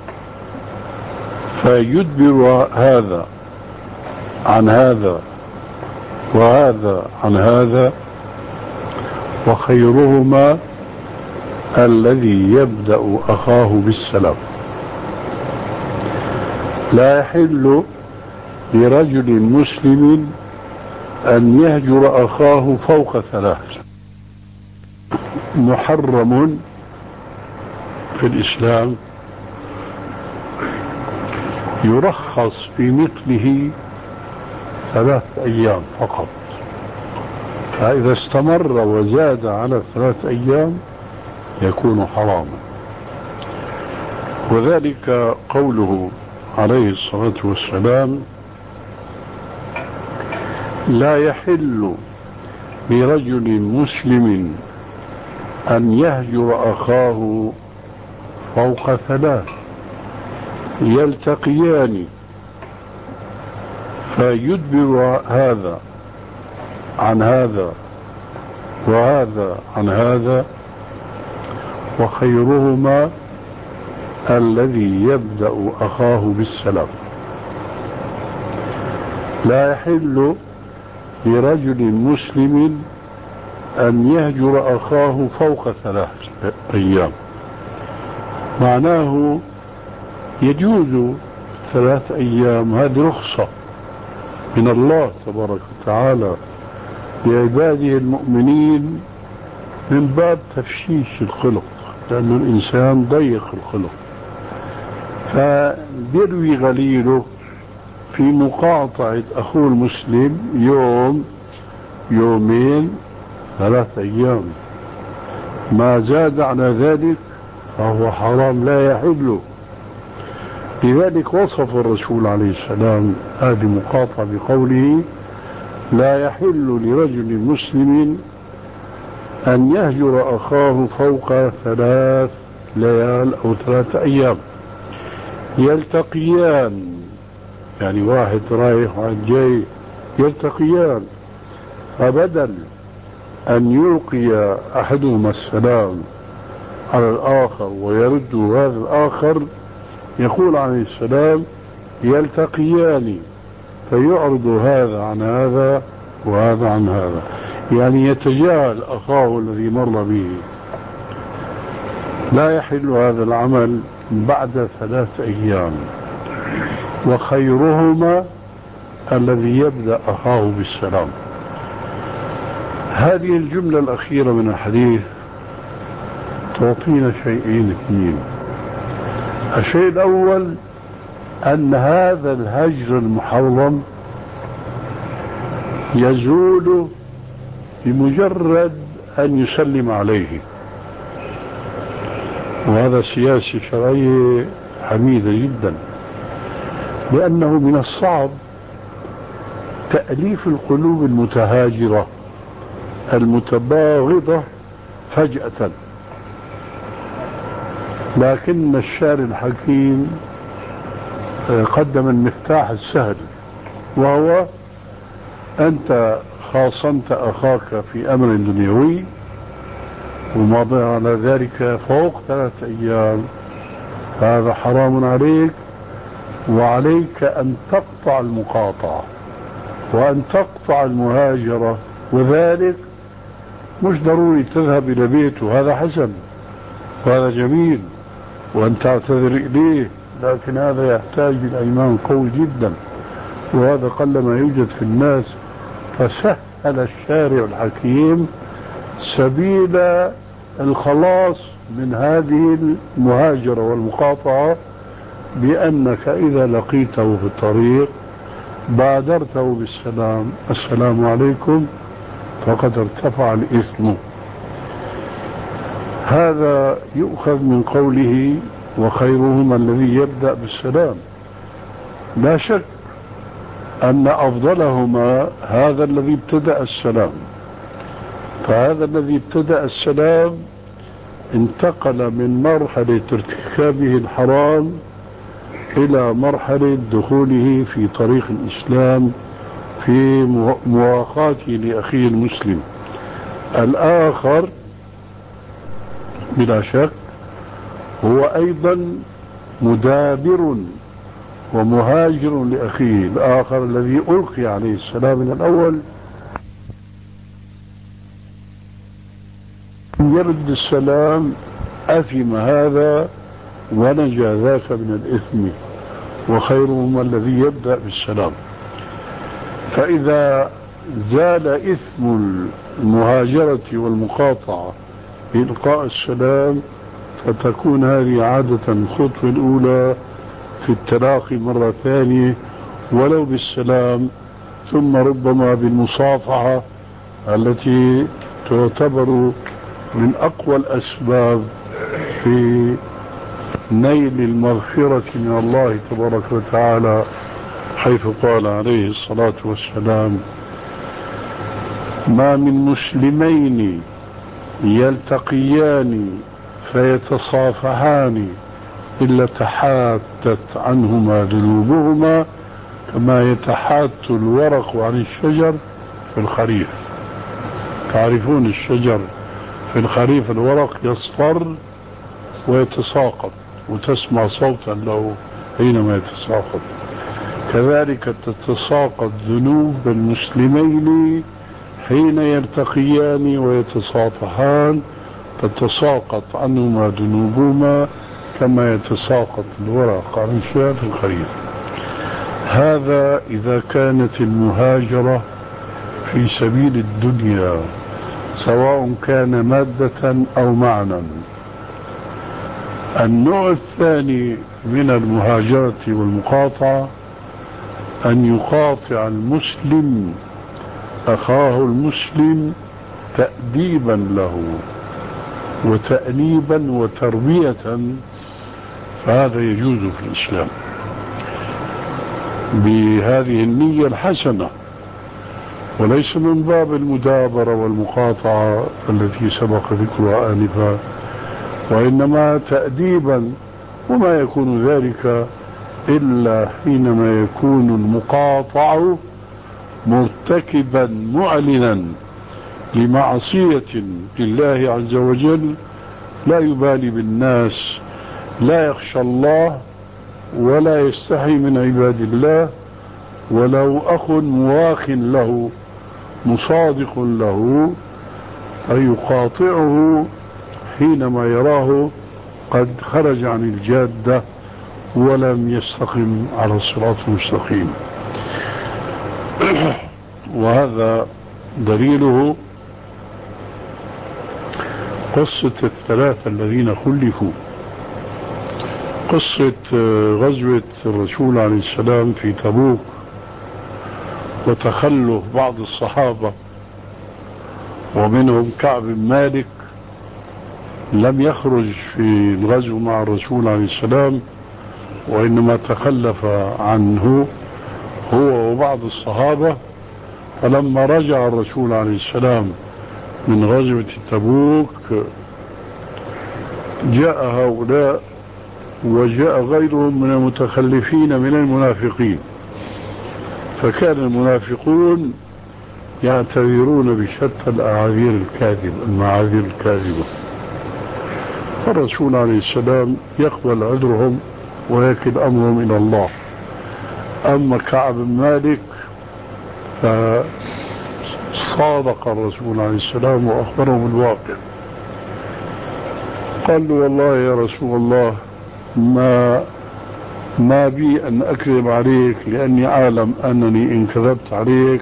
Speaker 3: فيدبر هذا عن هذا وهذا عن هذا، وخيرهما الذي يبدأ أخاه بالسلام. لا يحل لرجل مسلم أن يهجر أخاه فوق ثلاث، محرم في الإسلام، يرخص في مثله ثلاث أيام فقط، فإذا استمر وزاد على ثلاث أيام يكون حراما. وذلك قوله عليه الصلاة والسلام: لا يحل لرجل مسلم أن يهجر أخاه فوق ثلاث يلتقيان فيدبر هذا عن هذا وهذا عن هذا، وخيرهما الذي يبدأ أخاه بالسلام. لا يحل لرجل مسلم أن يهجر أخاه فوق ثلاث أيام، معناه يجوز ثلاث أيام، هذه رخصة من الله تبارك وتعالى لعباده المؤمنين من باب تفشيش الخلق، لأن الإنسان ضيق الخلق، فبيروي غليله في مقاطعة أخوه المسلم يوم يومين ثلاث أيام، ما زاد على ذلك فهو حرام لا يحل. لذلك وصف الرسول عليه السلام هذه المقاطعة بقوله: لا يحل لرجل مسلم أن يهجر أخاه فوق ثلاث ليال أو ثلاث أيام يلتقيان، يعني واحد رايح واحد جاي يلتقيان فبدل أن يلقي أحدهما السلام على الآخر ويرد هذا الآخر، يقول عليه السلام يلتقيان فيعرض هذا عن هذا وهذا عن هذا، يعني يتجاهل أخاه الذي مر به. لا يحل هذا العمل بعد ثلاث أيام، وخيرهما الذي يبدأ أخاه بالسلام. هذه الجملة الأخيرة من الحديث تعطينا شيئين اثنين. الشيء الأول أن هذا الهجر المحرم يزول بمجرد أن يسلم عليه، وهذا سياسة شرعية حميدة جدا، لأنه من الصعب تأليف القلوب المتهاجرة المتباغضة فجأة، لكن الشارع الحكيم قدم المفتاح السهل، وهو أنت خاصمت أخاك في أمر دنيوي ومضى على ذلك فوق ثلاث أيام، هذا حرام عليك، وعليك أن تقطع المقاطعة وأن تقطع المهاجرة، وذلك مش ضروري تذهب إلى بيته، هذا حسن وهذا جميل وأن تعتذر إليه، لكن هذا يحتاج إلى إيمان قوي جدا، وهذا قلما يوجد في الناس. فسهل الشارع الحكيم سبيل الخلاص من هذه المهاجرة والمقاطعة، بأنك إذا لقيته في الطريق بادرته بالسلام، السلام عليكم، فقد ارتفع الإثم. هذا يؤخذ من قوله وخيرهما الذي يبدأ بالسلام. لا شك أن أفضلهما هذا الذي ابتدأ السلام، فهذا الذي ابتدأ السلام انتقل من مرحلة ارتكابه الحرام إلى مرحلة دخوله في طريق الإسلام في مواقاته لأخيه المسلم. الآخر بلا شك هو أيضا مدابر ومهاجر لأخيه الآخر الذي ألقي عليه السلام من الأول، يرد السلام أثم هذا ونجا ذاك من الإثم، وخيرهما الذي يبدأ بالسلام. فإذا زال إثم المهاجرة والمقاطعة بإلقاء السلام، فتكون هذه عادة الخطوة الأولى في التلاقي مرة ثانية ولو بالسلام، ثم ربما بالمصافحة التي تعتبر من أقوى الأسباب في نيل المغفرة من الله تبارك وتعالى، حيث قال عليه الصلاة والسلام ما من مسلمين يلتقيان فيتصافحان إلا تحاتت عنهما ذنوبهما كما يتحات الورق عن الشجر في الخريف. تعرفون الشجر في الخريف الورق يصفر ويتساقط وتسمع صوتا له حينما يتساقط، كذلك تتساقط ذنوب المسلمين حين يلتقيان ويتصافحان، تتساقط عنهما ذنوبهما كما يتساقط الورق عن الشجر في الخريف. هذا إذا كانت المهاجرة في سبيل الدنيا سواء كان مادة أو معنى. النوع الثاني من المهاجرة والمقاطعة أن يقاطع المسلم أخاه المسلم تأديبا له وتأنيبا وتربية، فهذا يجوز في الإسلام بهذه النية الحسنة، وليس من باب المدابرة والمقاطعة التي سبق ذكرها آنفا، وإنما تأديبا، وما يكون ذلك إلا حينما يكون المقاطع مرتكبا معلنا لمعصية لله عز وجل لا يبالي بالناس، لا يخشى الله ولا يستحي من عباد الله، ولو أخ مواخ له مصادق له فيقاطعه حينما يراه قد خرج عن الجادة ولم يستقم على الصراط المستقيم. وهذا دليله قصة الثلاثة الذين خلفوا، قصة غزوة الرسول عليه السلام في تبوك وتخلف بعض الصحابة ومنهم كعب بن مالك لم يخرج في الغزو مع الرسول عليه السلام وإنما تخلف عنه هو وبعض الصحابة. فلما رجع الرسول عليه السلام من غزوة تبوك جاء هؤلاء وجاء غيرهم من المتخلفين من المنافقين، فكان المنافقون يعتذرون بشتى الأعاذير الكاذبة المعاذير الكاذبة، فالرسول عليه السلام يقبل عذرهم ويكل أمرهم إلى الله. أما كعب بن مالك فصادق الرسول عليه السلام وأخبره بالواقع، قال له والله يا رسول الله ما ما بي أن أكذب عليك لأني أعلم أنني إن كذبت عليك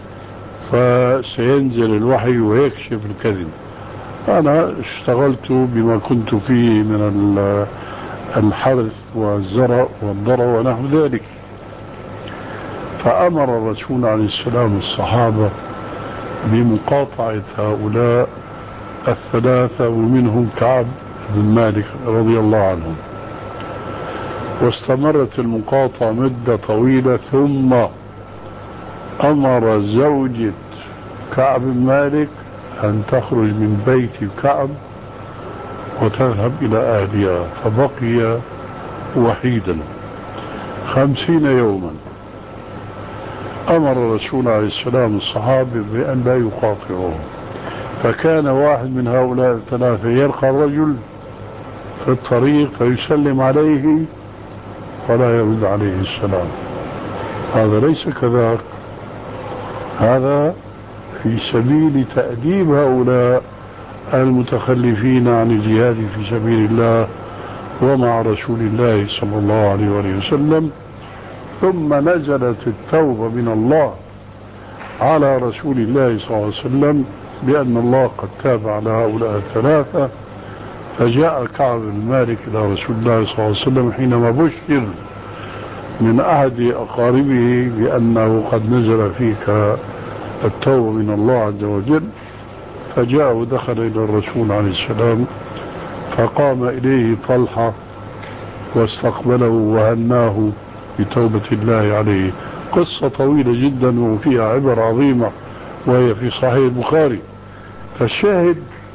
Speaker 3: فسينزل الوحي ويكشف الكذب. أنا اشتغلت بما كنت فيه من الحرث والزرع والضرع ونحو ذلك. فأمر الرسول عليه السلام الصحابة بمقاطعة هؤلاء الثلاثة ومنهم كعب بن مالك رضي الله عنهم، واستمرت المقاطعة مدة طويلة. ثم أمر زوجة كعب بن مالك أن تخرج من بيت كعب وتذهب إلى أهلها، فبقي وحيدا خمسين يوما. أمر الرسول عليه السلام الصحابة بأن لا يقاطعوهم، فكان واحد من هؤلاء الثلاثة يلقى الرجل في الطريق فيسلم عليه فلا يرد عليه السلام. هذا ليس كذاك، هذا في سبيل تأديب هؤلاء المتخلفين عن الجهاد في سبيل الله ومع رسول الله صلى الله عليه وسلم. ثم نزلت التوبة من الله على رسول الله صلى الله عليه وسلم بأن الله قد تاب على هؤلاء الثلاثة. فجاء كعب بن مالك إلى رسول الله صلى الله عليه وسلم حينما بشر من أحد أقاربه بأنه قد نزل فيك التوبة من الله عز وجل، فجاء ودخل إلى الرسول عليه السلام فقام إليه طلحة واستقبله وهناه بتوبة الله عليه. قصة طويلة جدا وفيها عبر عظيمة وهي في صحيح البخاري. فالشاهد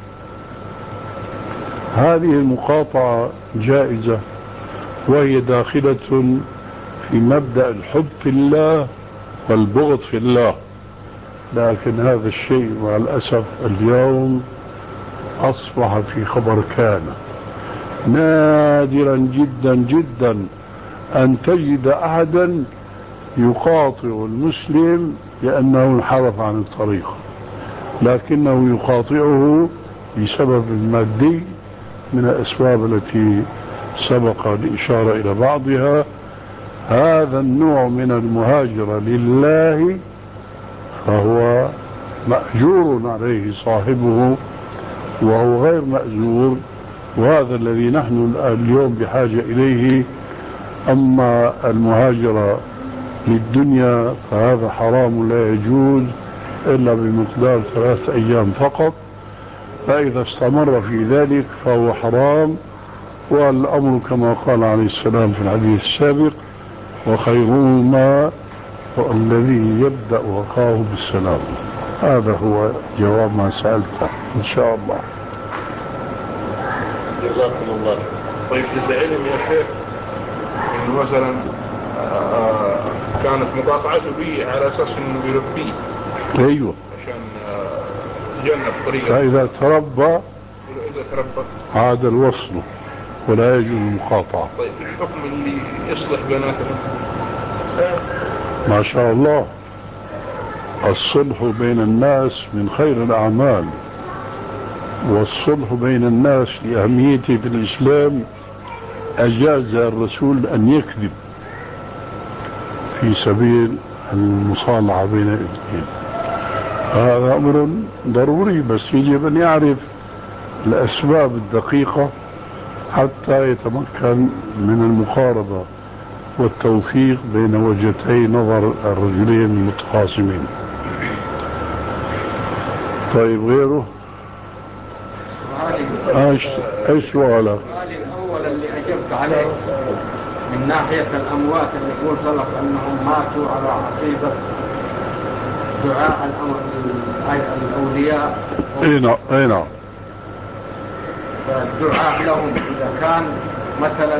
Speaker 3: هذه المقاطعة جائزة وهي داخلة في مبدأ الحب في الله والبغض في الله، لكن هذا الشيء مع الأسف اليوم أصبح في خبر كان. نادرا جدا جدا أن تجد أحدا يقاطع المسلم لأنه انحرف عن الطريق، لكنه يقاطعه بسبب مادي من الأسباب التي سبق الإشارة إلى بعضها. هذا النوع من المهاجرة لله فهو مأجور عليه صاحبه وهو غير مأجور، وهذا الذي نحن اليوم بحاجة إليه. أما المهاجرة للدنيا فهذا حرام لا يجوز إلا بمقدار ثلاثة أيام فقط، فإذا استمر في ذلك فهو حرام. والأمر كما قال عليه السلام في الحديث السابق: وخيرهما الذي يبدأ وقاه بالسلام. هذا هو جواب ما سألته إن شاء الله.
Speaker 2: جزاكم الله. طيب إذا علم يا شيخ إنه مثلا كانت مقاطعته به على أساس إنه بيربيه.
Speaker 3: أيوه.
Speaker 2: عشان يتجنب طريقة.
Speaker 3: فإذا تربى
Speaker 2: إذا تربى
Speaker 3: عاد الوصل ولا يجوز المقاطعة.
Speaker 2: طيب الحكم اللي يصلح بيناتهم؟
Speaker 3: ما شاء الله، الصلح بين الناس من خير الأعمال، والصلح بين الناس لأهميته في الإسلام أجاز الرسول أن يكذب في سبيل المصالحة بين الاثنين. هذا أمر ضروري، بس يجب أن يعرف الأسباب الدقيقة حتى يتمكن من المقاربة والتوفيق بين وجهتي نظر الرجلين المتخاصمين. طيب غيره؟ ايش ايش سؤالك؟
Speaker 5: سؤالي الاول اللي اجبت عليه من ناحيه الاموات اللي قلت لك انهم ماتوا على عقيده دعاء الاولياء.
Speaker 3: اي نعم اي نعم.
Speaker 5: الدعاء لهم اذا كان مثلا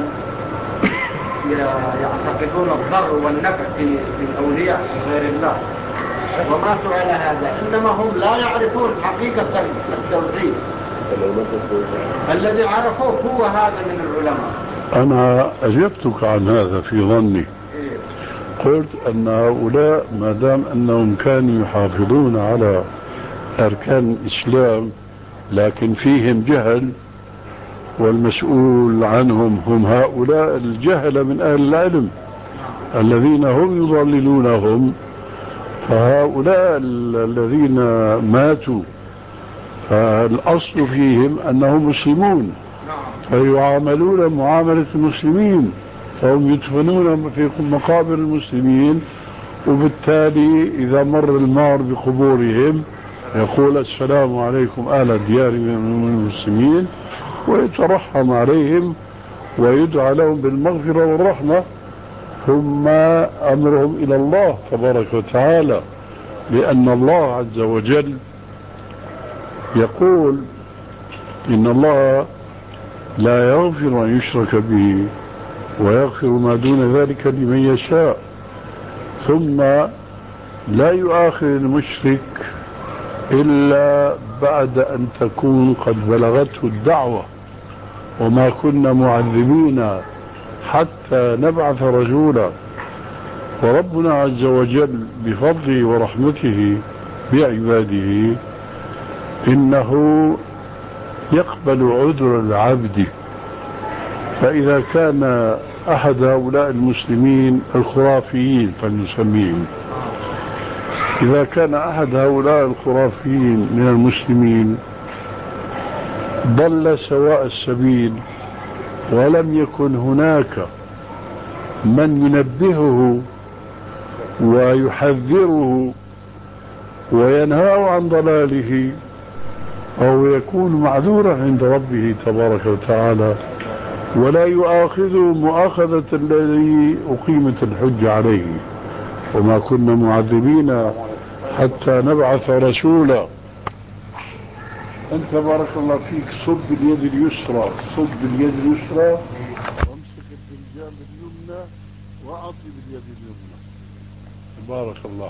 Speaker 5: يعتقدون الضر والنفع في الاولياء غير الله وماتوا على هذا، انما هم لا يعرفون حقيقه التوحيد الذي عرفوه هو هذا من العلماء.
Speaker 3: أنا أجبتك عن هذا في ظني. قلت أن هؤلاء ما دام أنهم كانوا يحافظون على أركان الإسلام لكن فيهم جهل، والمسؤول عنهم هم هؤلاء الجهل من أهل العلم الذين هم يضللونهم، فهؤلاء الذين ماتوا فالأصل فيهم أنهم مسلمون فيعاملون معاملة المسلمين، فهم يدفنون في مقابر المسلمين، وبالتالي إذا مر المار بقبورهم يقول السلام عليكم أهل الديار من المسلمين ويترحم عليهم ويدعى لهم بالمغفرة والرحمة، ثم أمرهم إلى الله تبارك وتعالى، لأن الله عز وجل يقول إن الله لا يغفر أن يشرك به ويغفر ما دون ذلك لمن يشاء، ثم لا يؤاخذ المشرك إلا بعد أن تكون قد بلغته الدعوة، وما كنا معذبين حتى نبعث رسولا. وربنا عز وجل بفضله ورحمته بعباده إنه يقبل عذر العبد، فإذا كان أحد هؤلاء المسلمين الخرافيين فلنسميهم، إذا كان أحد هؤلاء الخرافيين من المسلمين ضل سواء السبيل ولم يكن هناك من ينبهه ويحذره وينهاه عن ضلاله، أو يكون معذورا عند ربه تبارك وتعالى ولا يؤاخذ مؤاخذة الذي أقيمت الحج عليه، وما كنا معذبين حتى نبعث رسولا. أنت بارك الله فيك صب اليد اليسرى، صب اليد اليسرى وامسك الفنجان باليمنى وأعطي باليد اليمنى. بارك الله.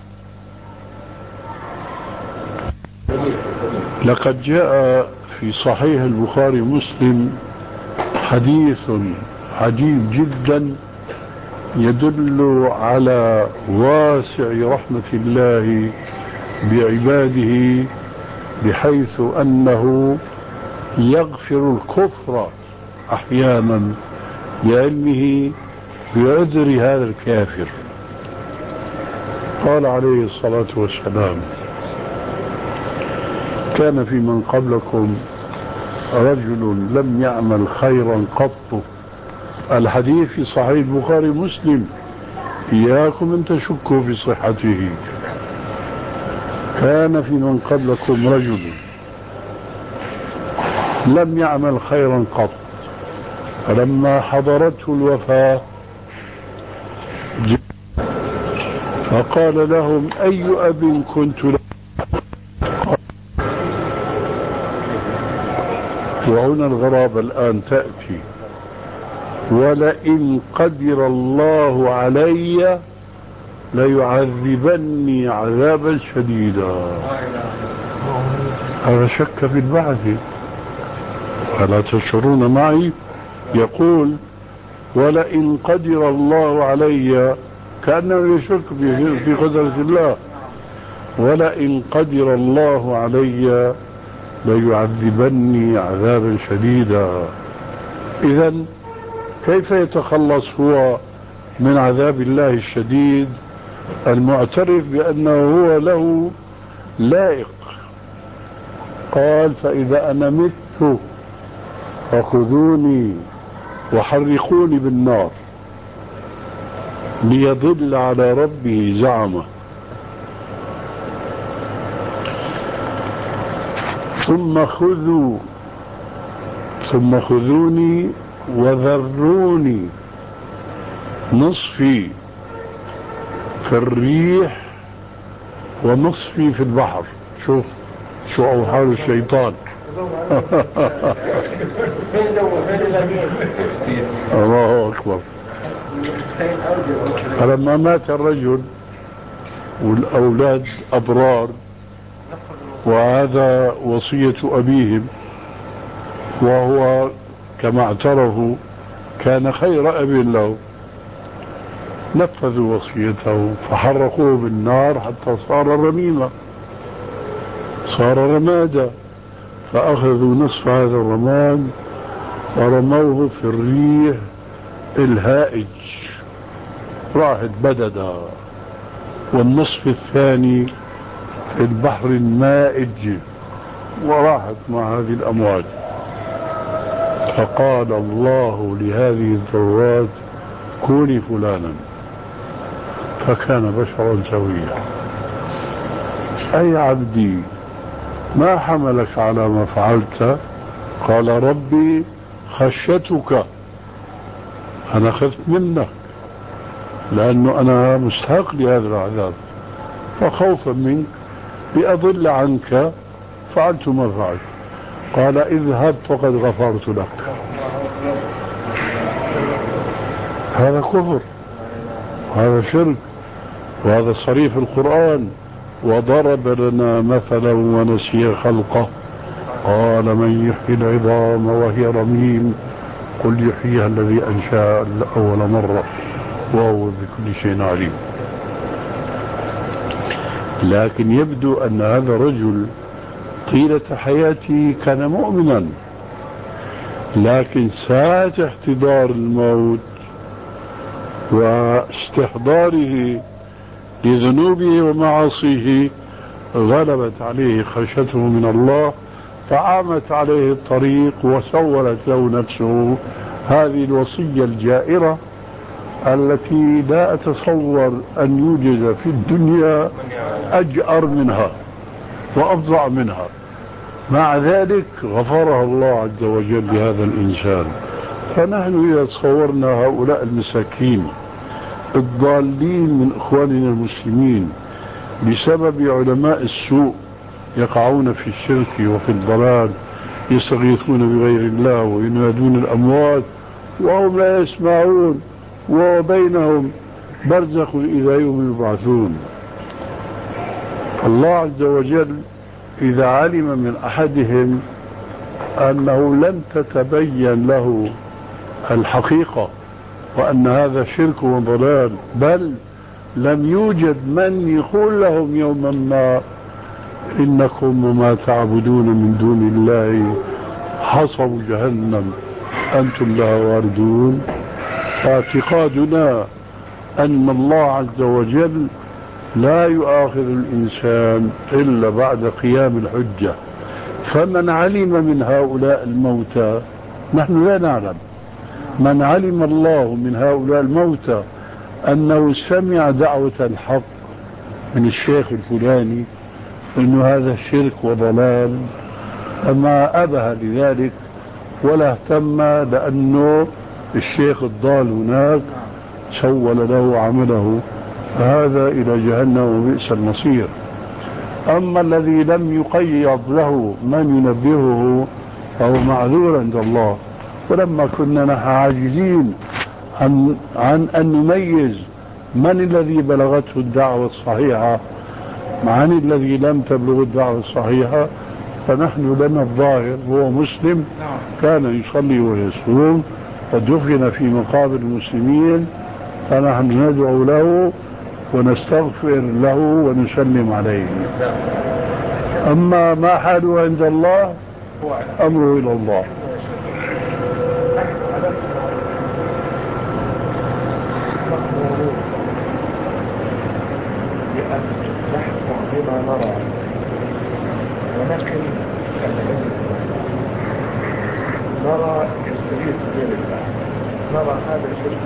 Speaker 3: لقد جاء في صحيح البخاري ومسلم حديث عجيب جدا يدل على واسع رحمة الله بعباده، بحيث أنه يغفر الكفر أحيانا لعلمه بعذر هذا الكافر. قال عليه الصلاة والسلام: كان في من قبلكم رجل لم يعمل خيرا قط. الحديث في صحيح البخاري ومسلم، إياكم أن تشكوا في صحته. كان في من قبلكم رجل لم يعمل خيرا قط، فلما حضرته الوفاة فقال لهم: أي أب كنت له؟ وهنا الغرابة الآن تأتي: ولئن قدر الله علي ليعذبني عذابا شديدا. هذا شك في البعث، ألا تشعرون معي؟ يقول ولئن قدر الله علي، كأنه يشك في قدرة الله، ولئن قدر الله علي ليعذبني عذابا شديدا. إذن كيف يتخلص هو من عذاب الله الشديد المعترف بأنه هو له لائق؟ قال فإذا أنا مت فخذوني وحرقوني بالنار ليضل على ربه زعمه، ثم خذوا ثم خذوني وذروني نصفي في الريح ونصفي في البحر. شوف شو أوحال الشيطان. الله أكبر. فلما مات الرجل والأولاد أبرار، وهذا وصية أبيهم، وهو كما اعترفوا كان خير أب له، نفذوا وصيته فحرقوه بالنار حتى صار رميما، صار رمادا، فأخذوا نصف هذا الرماد ورموه في الريح الهائج راحت بددا، والنصف الثاني في البحر المائج وراحت مع هذه الأمواج. فقال الله لهذه الذرات كوني فلانا، فكان بشرا سويا. أي عبدي ما حملك على ما فعلت؟ قال ربي خشيتك، أنا خفت منك لأنه أنا مستحق لهذا العذاب، فخوفا منك لأضل عنك فعلت ما فعلت. قال اذهب فقد غفرت لك. هذا كفر، هذا شرك، وهذا صريح القرآن. وضرب لنا مثلا ونسي خلقه قال من يحيي العظام وهي رميم قل يحييها الذي أنشأ أول مرة وهو بكل شيء عليم. لكن يبدو أن هذا الرجل طيلة حياته كان مؤمنا، لكن ساعة احتضار الموت واستحضاره لذنوبه ومعاصيه غلبت عليه خشيته من الله، فعامت عليه الطريق وسولت له نفسه هذه الوصية الجائرة التي لا أتصور أن يوجد في الدنيا أجأر منها وأفظع منها. مع ذلك غفرها الله عز وجل لهذا الإنسان. فنحن إذا تصورنا هؤلاء المساكين الضالين من إخواننا المسلمين بسبب علماء السوء يقعون في الشرك وفي الضلال، يستغيثون بغير الله وينادون الأموات وهم لا يسمعون، وبينهم برزخ إلى يوم يبعثون. الله عز وجل إذا علم من أحدهم أنه لن تتبين له الحقيقة وأن هذا شرك وضلال، بل لم يوجد من يقول لهم يوما ما إنكم وما تعبدون من دون الله حصب جهنم أنتم لها واردون، فاعتقادنا أن الله عز وجل لا يؤاخذ الإنسان إلا بعد قيام الحجة. فمن علم من هؤلاء الموتى، نحن لا نعلم، من علم الله من هؤلاء الموتى أنه سمع دعوة الحق من الشيخ الفلاني أنه هذا شرك وضلال، أما أبه لذلك ولا اهتم، لأنه الشيخ الضال هناك سول له عمله، فهذا إلى جهنم وبئس المصير. أما الذي لم يقيض له من ينبهه فهو معذور عند الله. ولما كنا نحن عاجزين عن, عن أن نميز من الذي بلغته الدعوة الصحيحة، من الذي لم تبلغ الدعوة الصحيحة. فنحن لنا الظاهر هو مسلم كان يصلي ويصوم ودفن في مقابر المسلمين، فنحن ندعو له ونستغفر له ونسلم عليه. أما ما حاله عند الله أمره إلى الله.
Speaker 2: بأن نحكم بما نرى ولكن نرى يستغيث بغير الله، نرى هذا الشرك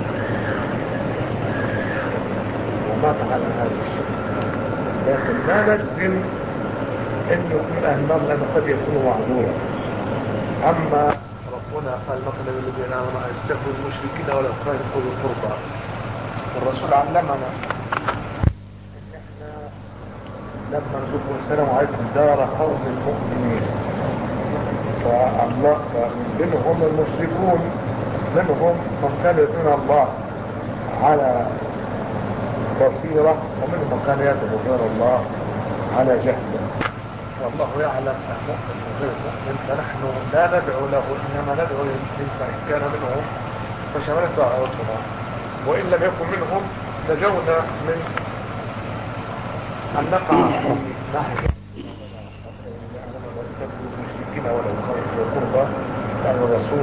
Speaker 2: وما فعل هذا الشرك، لكن لا نجزم أن يكون أهل النار لأنه قد يكون معذورا. أما ربنا قال مثلا الذين آمنوا أن يستغفروا المشركين ولا كانوا أولي القربى، والرسول علمنا ان احنا لما نقول السلام عليكم دار قوم المؤمنين، فالله منهم المشركون، منهم من كان يدعون الله على بصيرة، ومنهم من كان يدعو غير الله على جهل، والله يعلم المؤمن وغير المؤمن، فنحن لا ندعو له انما ندعو للمسلمين فان كان منهم فشملت دعوتنا، وإن لم يكن منهم نجونا من أن نقع في ناحية المشركين ولا القربى. لأن الرسول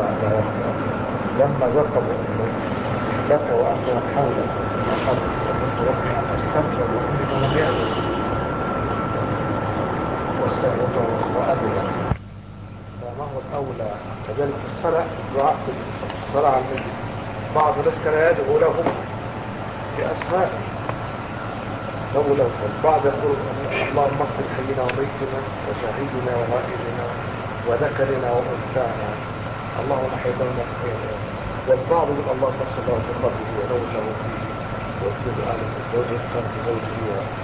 Speaker 2: لما ذكروا ذكروا أنهم حوله فقد سألت ربي أن أستغفر وإني لم يعلم واستغفر وأبدا، فما هو الأولى كذلك الصلاة دعاء في الصلاة على النبي. بعض الناس كان يدعو لهم بأسماء دعو لهم، البعض يقول اللهم اغفر حينا وميتنا وشهيدنا وغائبنا وذكرنا وأنثانا اللهم حيدنا خيرا، والبعض يقول اللهم اغفر له في قبره ولو له فيه واكتب آل الزوج يختار بزوجه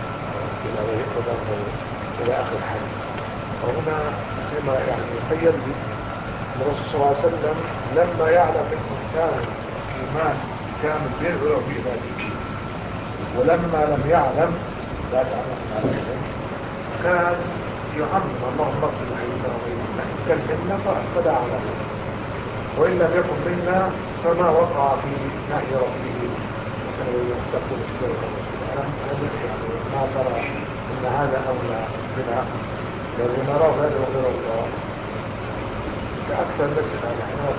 Speaker 2: إلى آخر الحديث. وهنا زي يعني يخيل لي الرسول صلى الله عليه وسلم لما يعلم الإنسان إيمان كامل بيدعو في ذلك، ولما لم يعلم لا تعلم عليه كان يعمم اللهم اغفر حينا وميتنا، إن كان منا فدعا له، وإن لم يكن منا فما وقع في نهي ربه يستقبل الشرك. أنا يعني ما ترى أن هذا أولى بنا، لأن نراه هذا وغير الله كأكثر الناس الآن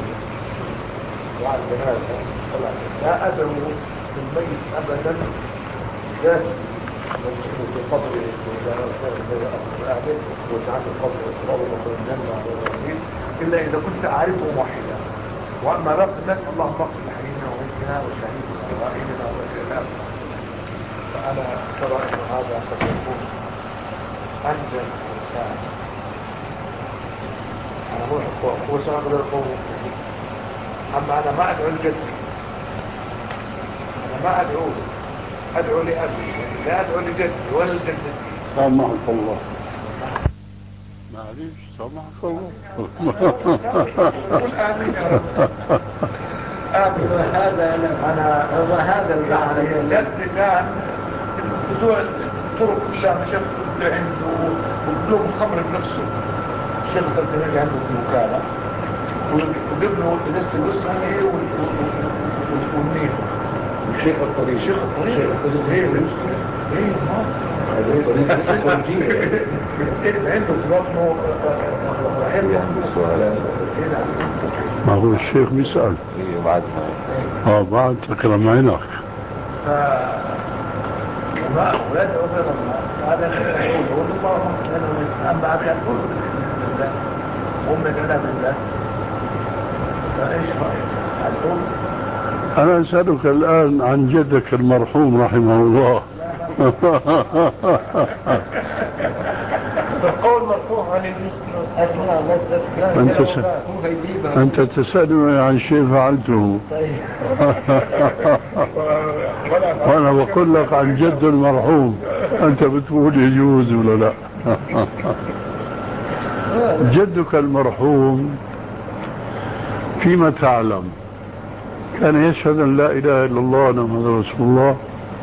Speaker 2: وعلى الجنازة لا أدعو في الميت أبدا ذات في القبر إذا أهله وجعل القبر والتراب وقبر الجنة والرحيم إلا إذا كنت أعرفه واحدا. وأما باقي الناس اللهم اغفر لحينا وميتنا وشهيدنا وغائبنا وغيرنا، فأنا ترى أن هذا قد يكون أنجل الإنسان. أنا مو هو سأقدر أقول، أما أنا ما أدعو لجدي، أنا ما أدعو أدعو لأبي، لا أدعو لجدي ولا لجدتي.
Speaker 3: سامحك الله، معليش سامحك الله.
Speaker 2: قل آمين يا رب. آمين.
Speaker 5: هذا
Speaker 2: أنا
Speaker 5: هذا
Speaker 2: يعني الجد كان بتوع الطرق كلها مشاكل عنده وبلوغ الخمر بنفسه. الشيخ التلتميذ عنده في الوكالة وجبنه إزازة الوسخة والنيل. الشيخ الطريق الشيخ الطريق ايه المشكلة؟ ايه ما عنده في بطنه
Speaker 3: ما هو الشيخ بيسأل.
Speaker 2: ايه بعد ما
Speaker 3: اه بعد تكرم عينك.
Speaker 2: ف وما ويدعو غير الله هذا يقول اللهم انا ام بعد ان اقول بالله ومن انا بالله. فايش رايك؟ الحب
Speaker 3: أنا أسألك الآن عن جدك المرحوم رحمه الله.
Speaker 2: القول مرفوع عن
Speaker 3: أنت س... أنت تسألني عن شيء فعلته. وأنا بقول لك عن جد المرحوم، أنت بتقول يجوز ولا لا؟ جدك المرحوم فيما تعلم كان يشهد أن لا إله إلا الله محمد رسول الله؟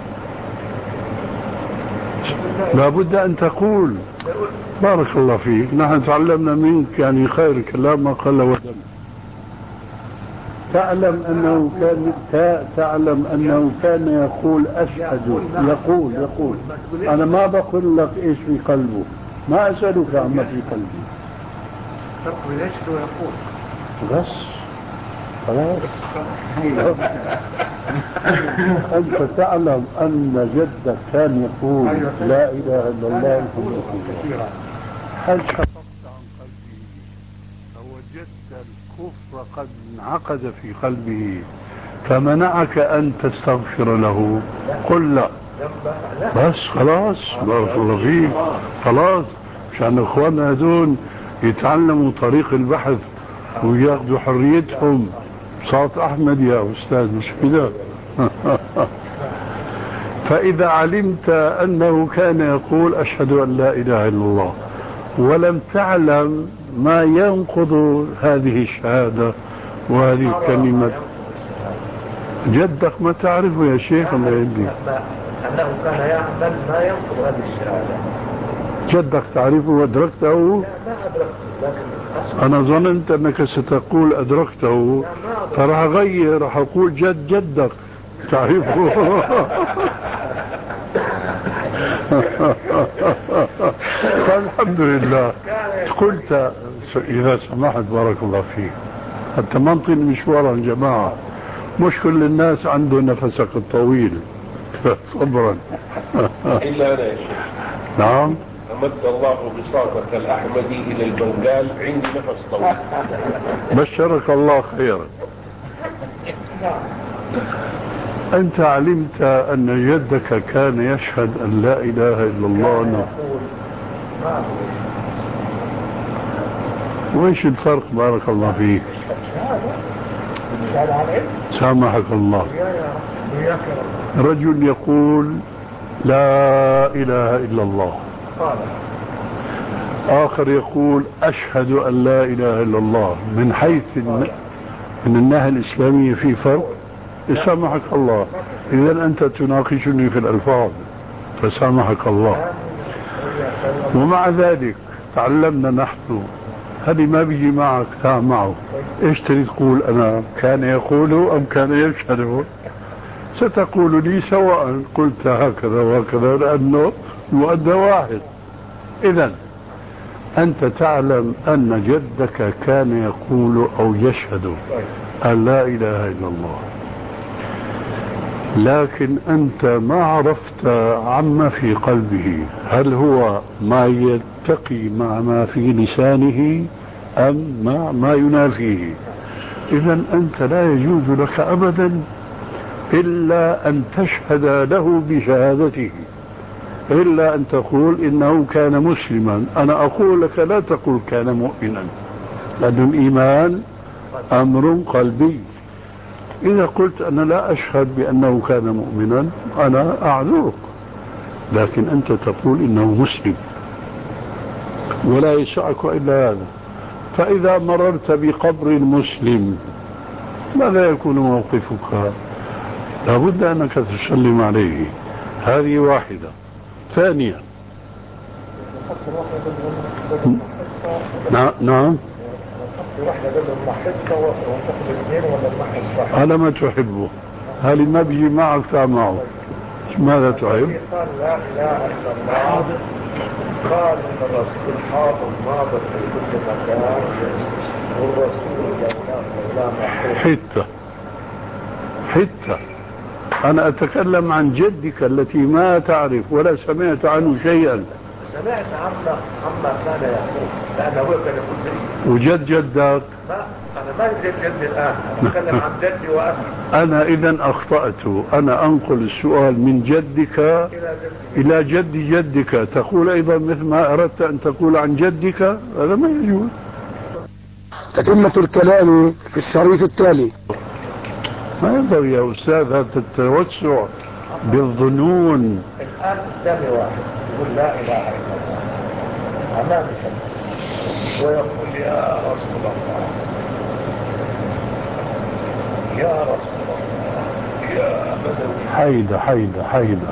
Speaker 3: لا بد أن تقول. بارك الله فيك، نحن تعلمنا منك يعني خير كلام ما قل ودم. تعلم أنه كان تعلم أنه كان يقول أشهد، يقول يقول أنا ما بقول لك إيش في قلبه، ما أسألك عما في قلبي.
Speaker 2: تقول يشهد ويقول
Speaker 3: بس خلاص. أنت تعلم أن جدك كان يقول لا إله إلا الله محمد رسول الله. هل شققت عن قلبه فوجدت الكفر قد انعقد في قلبه فمنعك أن تستغفر له؟ قل لا. بس خلاص، بارك الله فيك، خلاص. مشان اخواننا هذول يتعلموا طريق البحث وياخذوا حريتهم. صوت أحمد يا أستاذ، مش كده؟ فإذا علمت أنه كان يقول أشهد أن لا إله إلا الله ولم تعلم ما ينقض هذه الشهادة وهذه الكلمة، جدك ما تعرفه يا شيخ الله يهديك.
Speaker 2: أنه كان يعمل ما ينقض هذه الشهادة.
Speaker 3: جدك تعرفه وأدركته؟
Speaker 2: لا ما أدركته، لكن
Speaker 3: أنا ظننت أنك ستقول أدركته، فراح أغير، راح أقول جد جدك تعرفه. فالحمد لله. قلت إذا سمحت بارك الله فيك، حتى منطي المشوار يا جماعة، مش كل الناس عنده نفسك الطويل. صبرا.
Speaker 4: إلا أنا يا شيخ.
Speaker 3: نعم.
Speaker 4: أمد الله بساطك الأحمدي إلى البنغال، عندي نفس طويل.
Speaker 3: بشرك الله خيرا. أنت علمت أن جدك كان يشهد أن لا إله إلا الله. وإيش الفرق بارك الله فيك؟ سامحك الله. رجل يقول لا إله إلا الله، آخر يقول أشهد أن لا إله إلا الله. من حيث من الناحية الإسلامية في فرق؟ سامحك الله. إذا أنت تناقشني في الألفاظ، فسامحك الله. ومع ذلك تعلمنا نحن، هذه ما بيجي معك تعال معه. إيش تريد تقول؟ أنا كان يقول أم كان يشهد؟ ستقول لي سواء قلت هكذا وهكذا، لأنه المؤدى واحد. إذن أنت تعلم أن جدك كان يقول أو يشهد أن لا إله إلا الله، لكن أنت ما عرفت عما في قلبه، هل هو ما يتقي مع ما في لسانه أم ما, ما ينافيه. إذن أنت لا يجوز لك أبدا إلا أن تشهد له بشهادته، إلا أن تقول إنه كان مسلما. أنا أقول لك لا تقول كان مؤمنا، لأن الإيمان أمر قلبي. إذا قلت أنا لا أشهد بأنه كان مؤمنا أنا أعذرك، لكن أنت تقول إنه مسلم ولا يسعك إلا هذا. فإذا مررت بقبر المسلم ماذا يكون موقفك؟ لابد أنك تسلم عليه. هذه واحدة. ثانيا، نعم، على ما تحبه. هل ما بيجي معك معه؟ ماذا تحب؟
Speaker 2: قال لا اله الا الله، قال ان الرسول حاضر ناظر في كل مكان، والرسول لولا
Speaker 3: حتى حتى أنا أتكلم عن جدك التي ما تعرف ولا سمعت عنه شيئا.
Speaker 2: سمعت عما عما كان يقول، لأنه هو كان يقول زي.
Speaker 3: وجد جدك؟
Speaker 2: لا، أنا ما جد جدي الآن، أتكلم عن جدي وأبي.
Speaker 3: أنا إذا أخطأت، أنا أنقل السؤال من جدك إلى جد جدك. تقول أيضا مثل ما أردت أن تقول عن جدك، هذا ما يجوز.
Speaker 1: تتمة الكلام في الشريط التالي.
Speaker 3: ما ينبغي يا أستاذ هذا التوسع بالظنون.
Speaker 2: الآن قدامي واحد يقول لا إله إلا الله أمامي ويقول يا رسول الله يا رسول الله يا بدوي.
Speaker 3: حيدة حيدة حيدة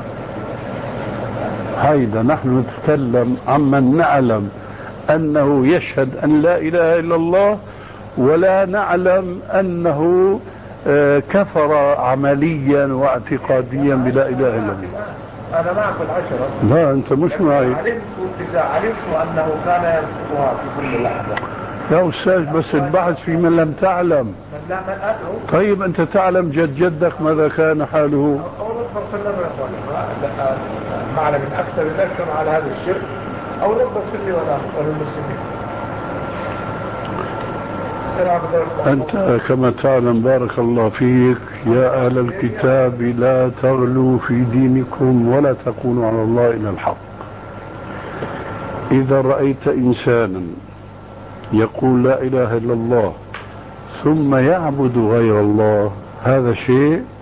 Speaker 3: حيدة، نحن نتكلم عمن نعلم أنه يشهد أن لا إله إلا الله، ولا نعلم أنه كفر عمليا واعتقاديا بلا إله إلا الله.
Speaker 2: أنا معك العشرة.
Speaker 3: لا أنت مش معي.
Speaker 2: علمت إذا علمت أنه كان ينطقها في كل لحظة.
Speaker 3: يا أستاذ بس البحث في من لم تعلم.
Speaker 2: من لا من أدعو.
Speaker 3: طيب أنت تعلم جد جدك ماذا كان حاله؟
Speaker 2: أو ربما سلم يا أخواني معنا من أكثر الناس كانوا على هذا الشرك، أو ربما سلي ولا المسلمين.
Speaker 3: أنت كما تعلم بارك الله فيك يا أهل الكتاب لا تغلوا في دينكم ولا تقولوا على الله إلا الحق. إذا رأيت إنسانا يقول لا إله إلا الله ثم يعبد غير الله، هذا شيء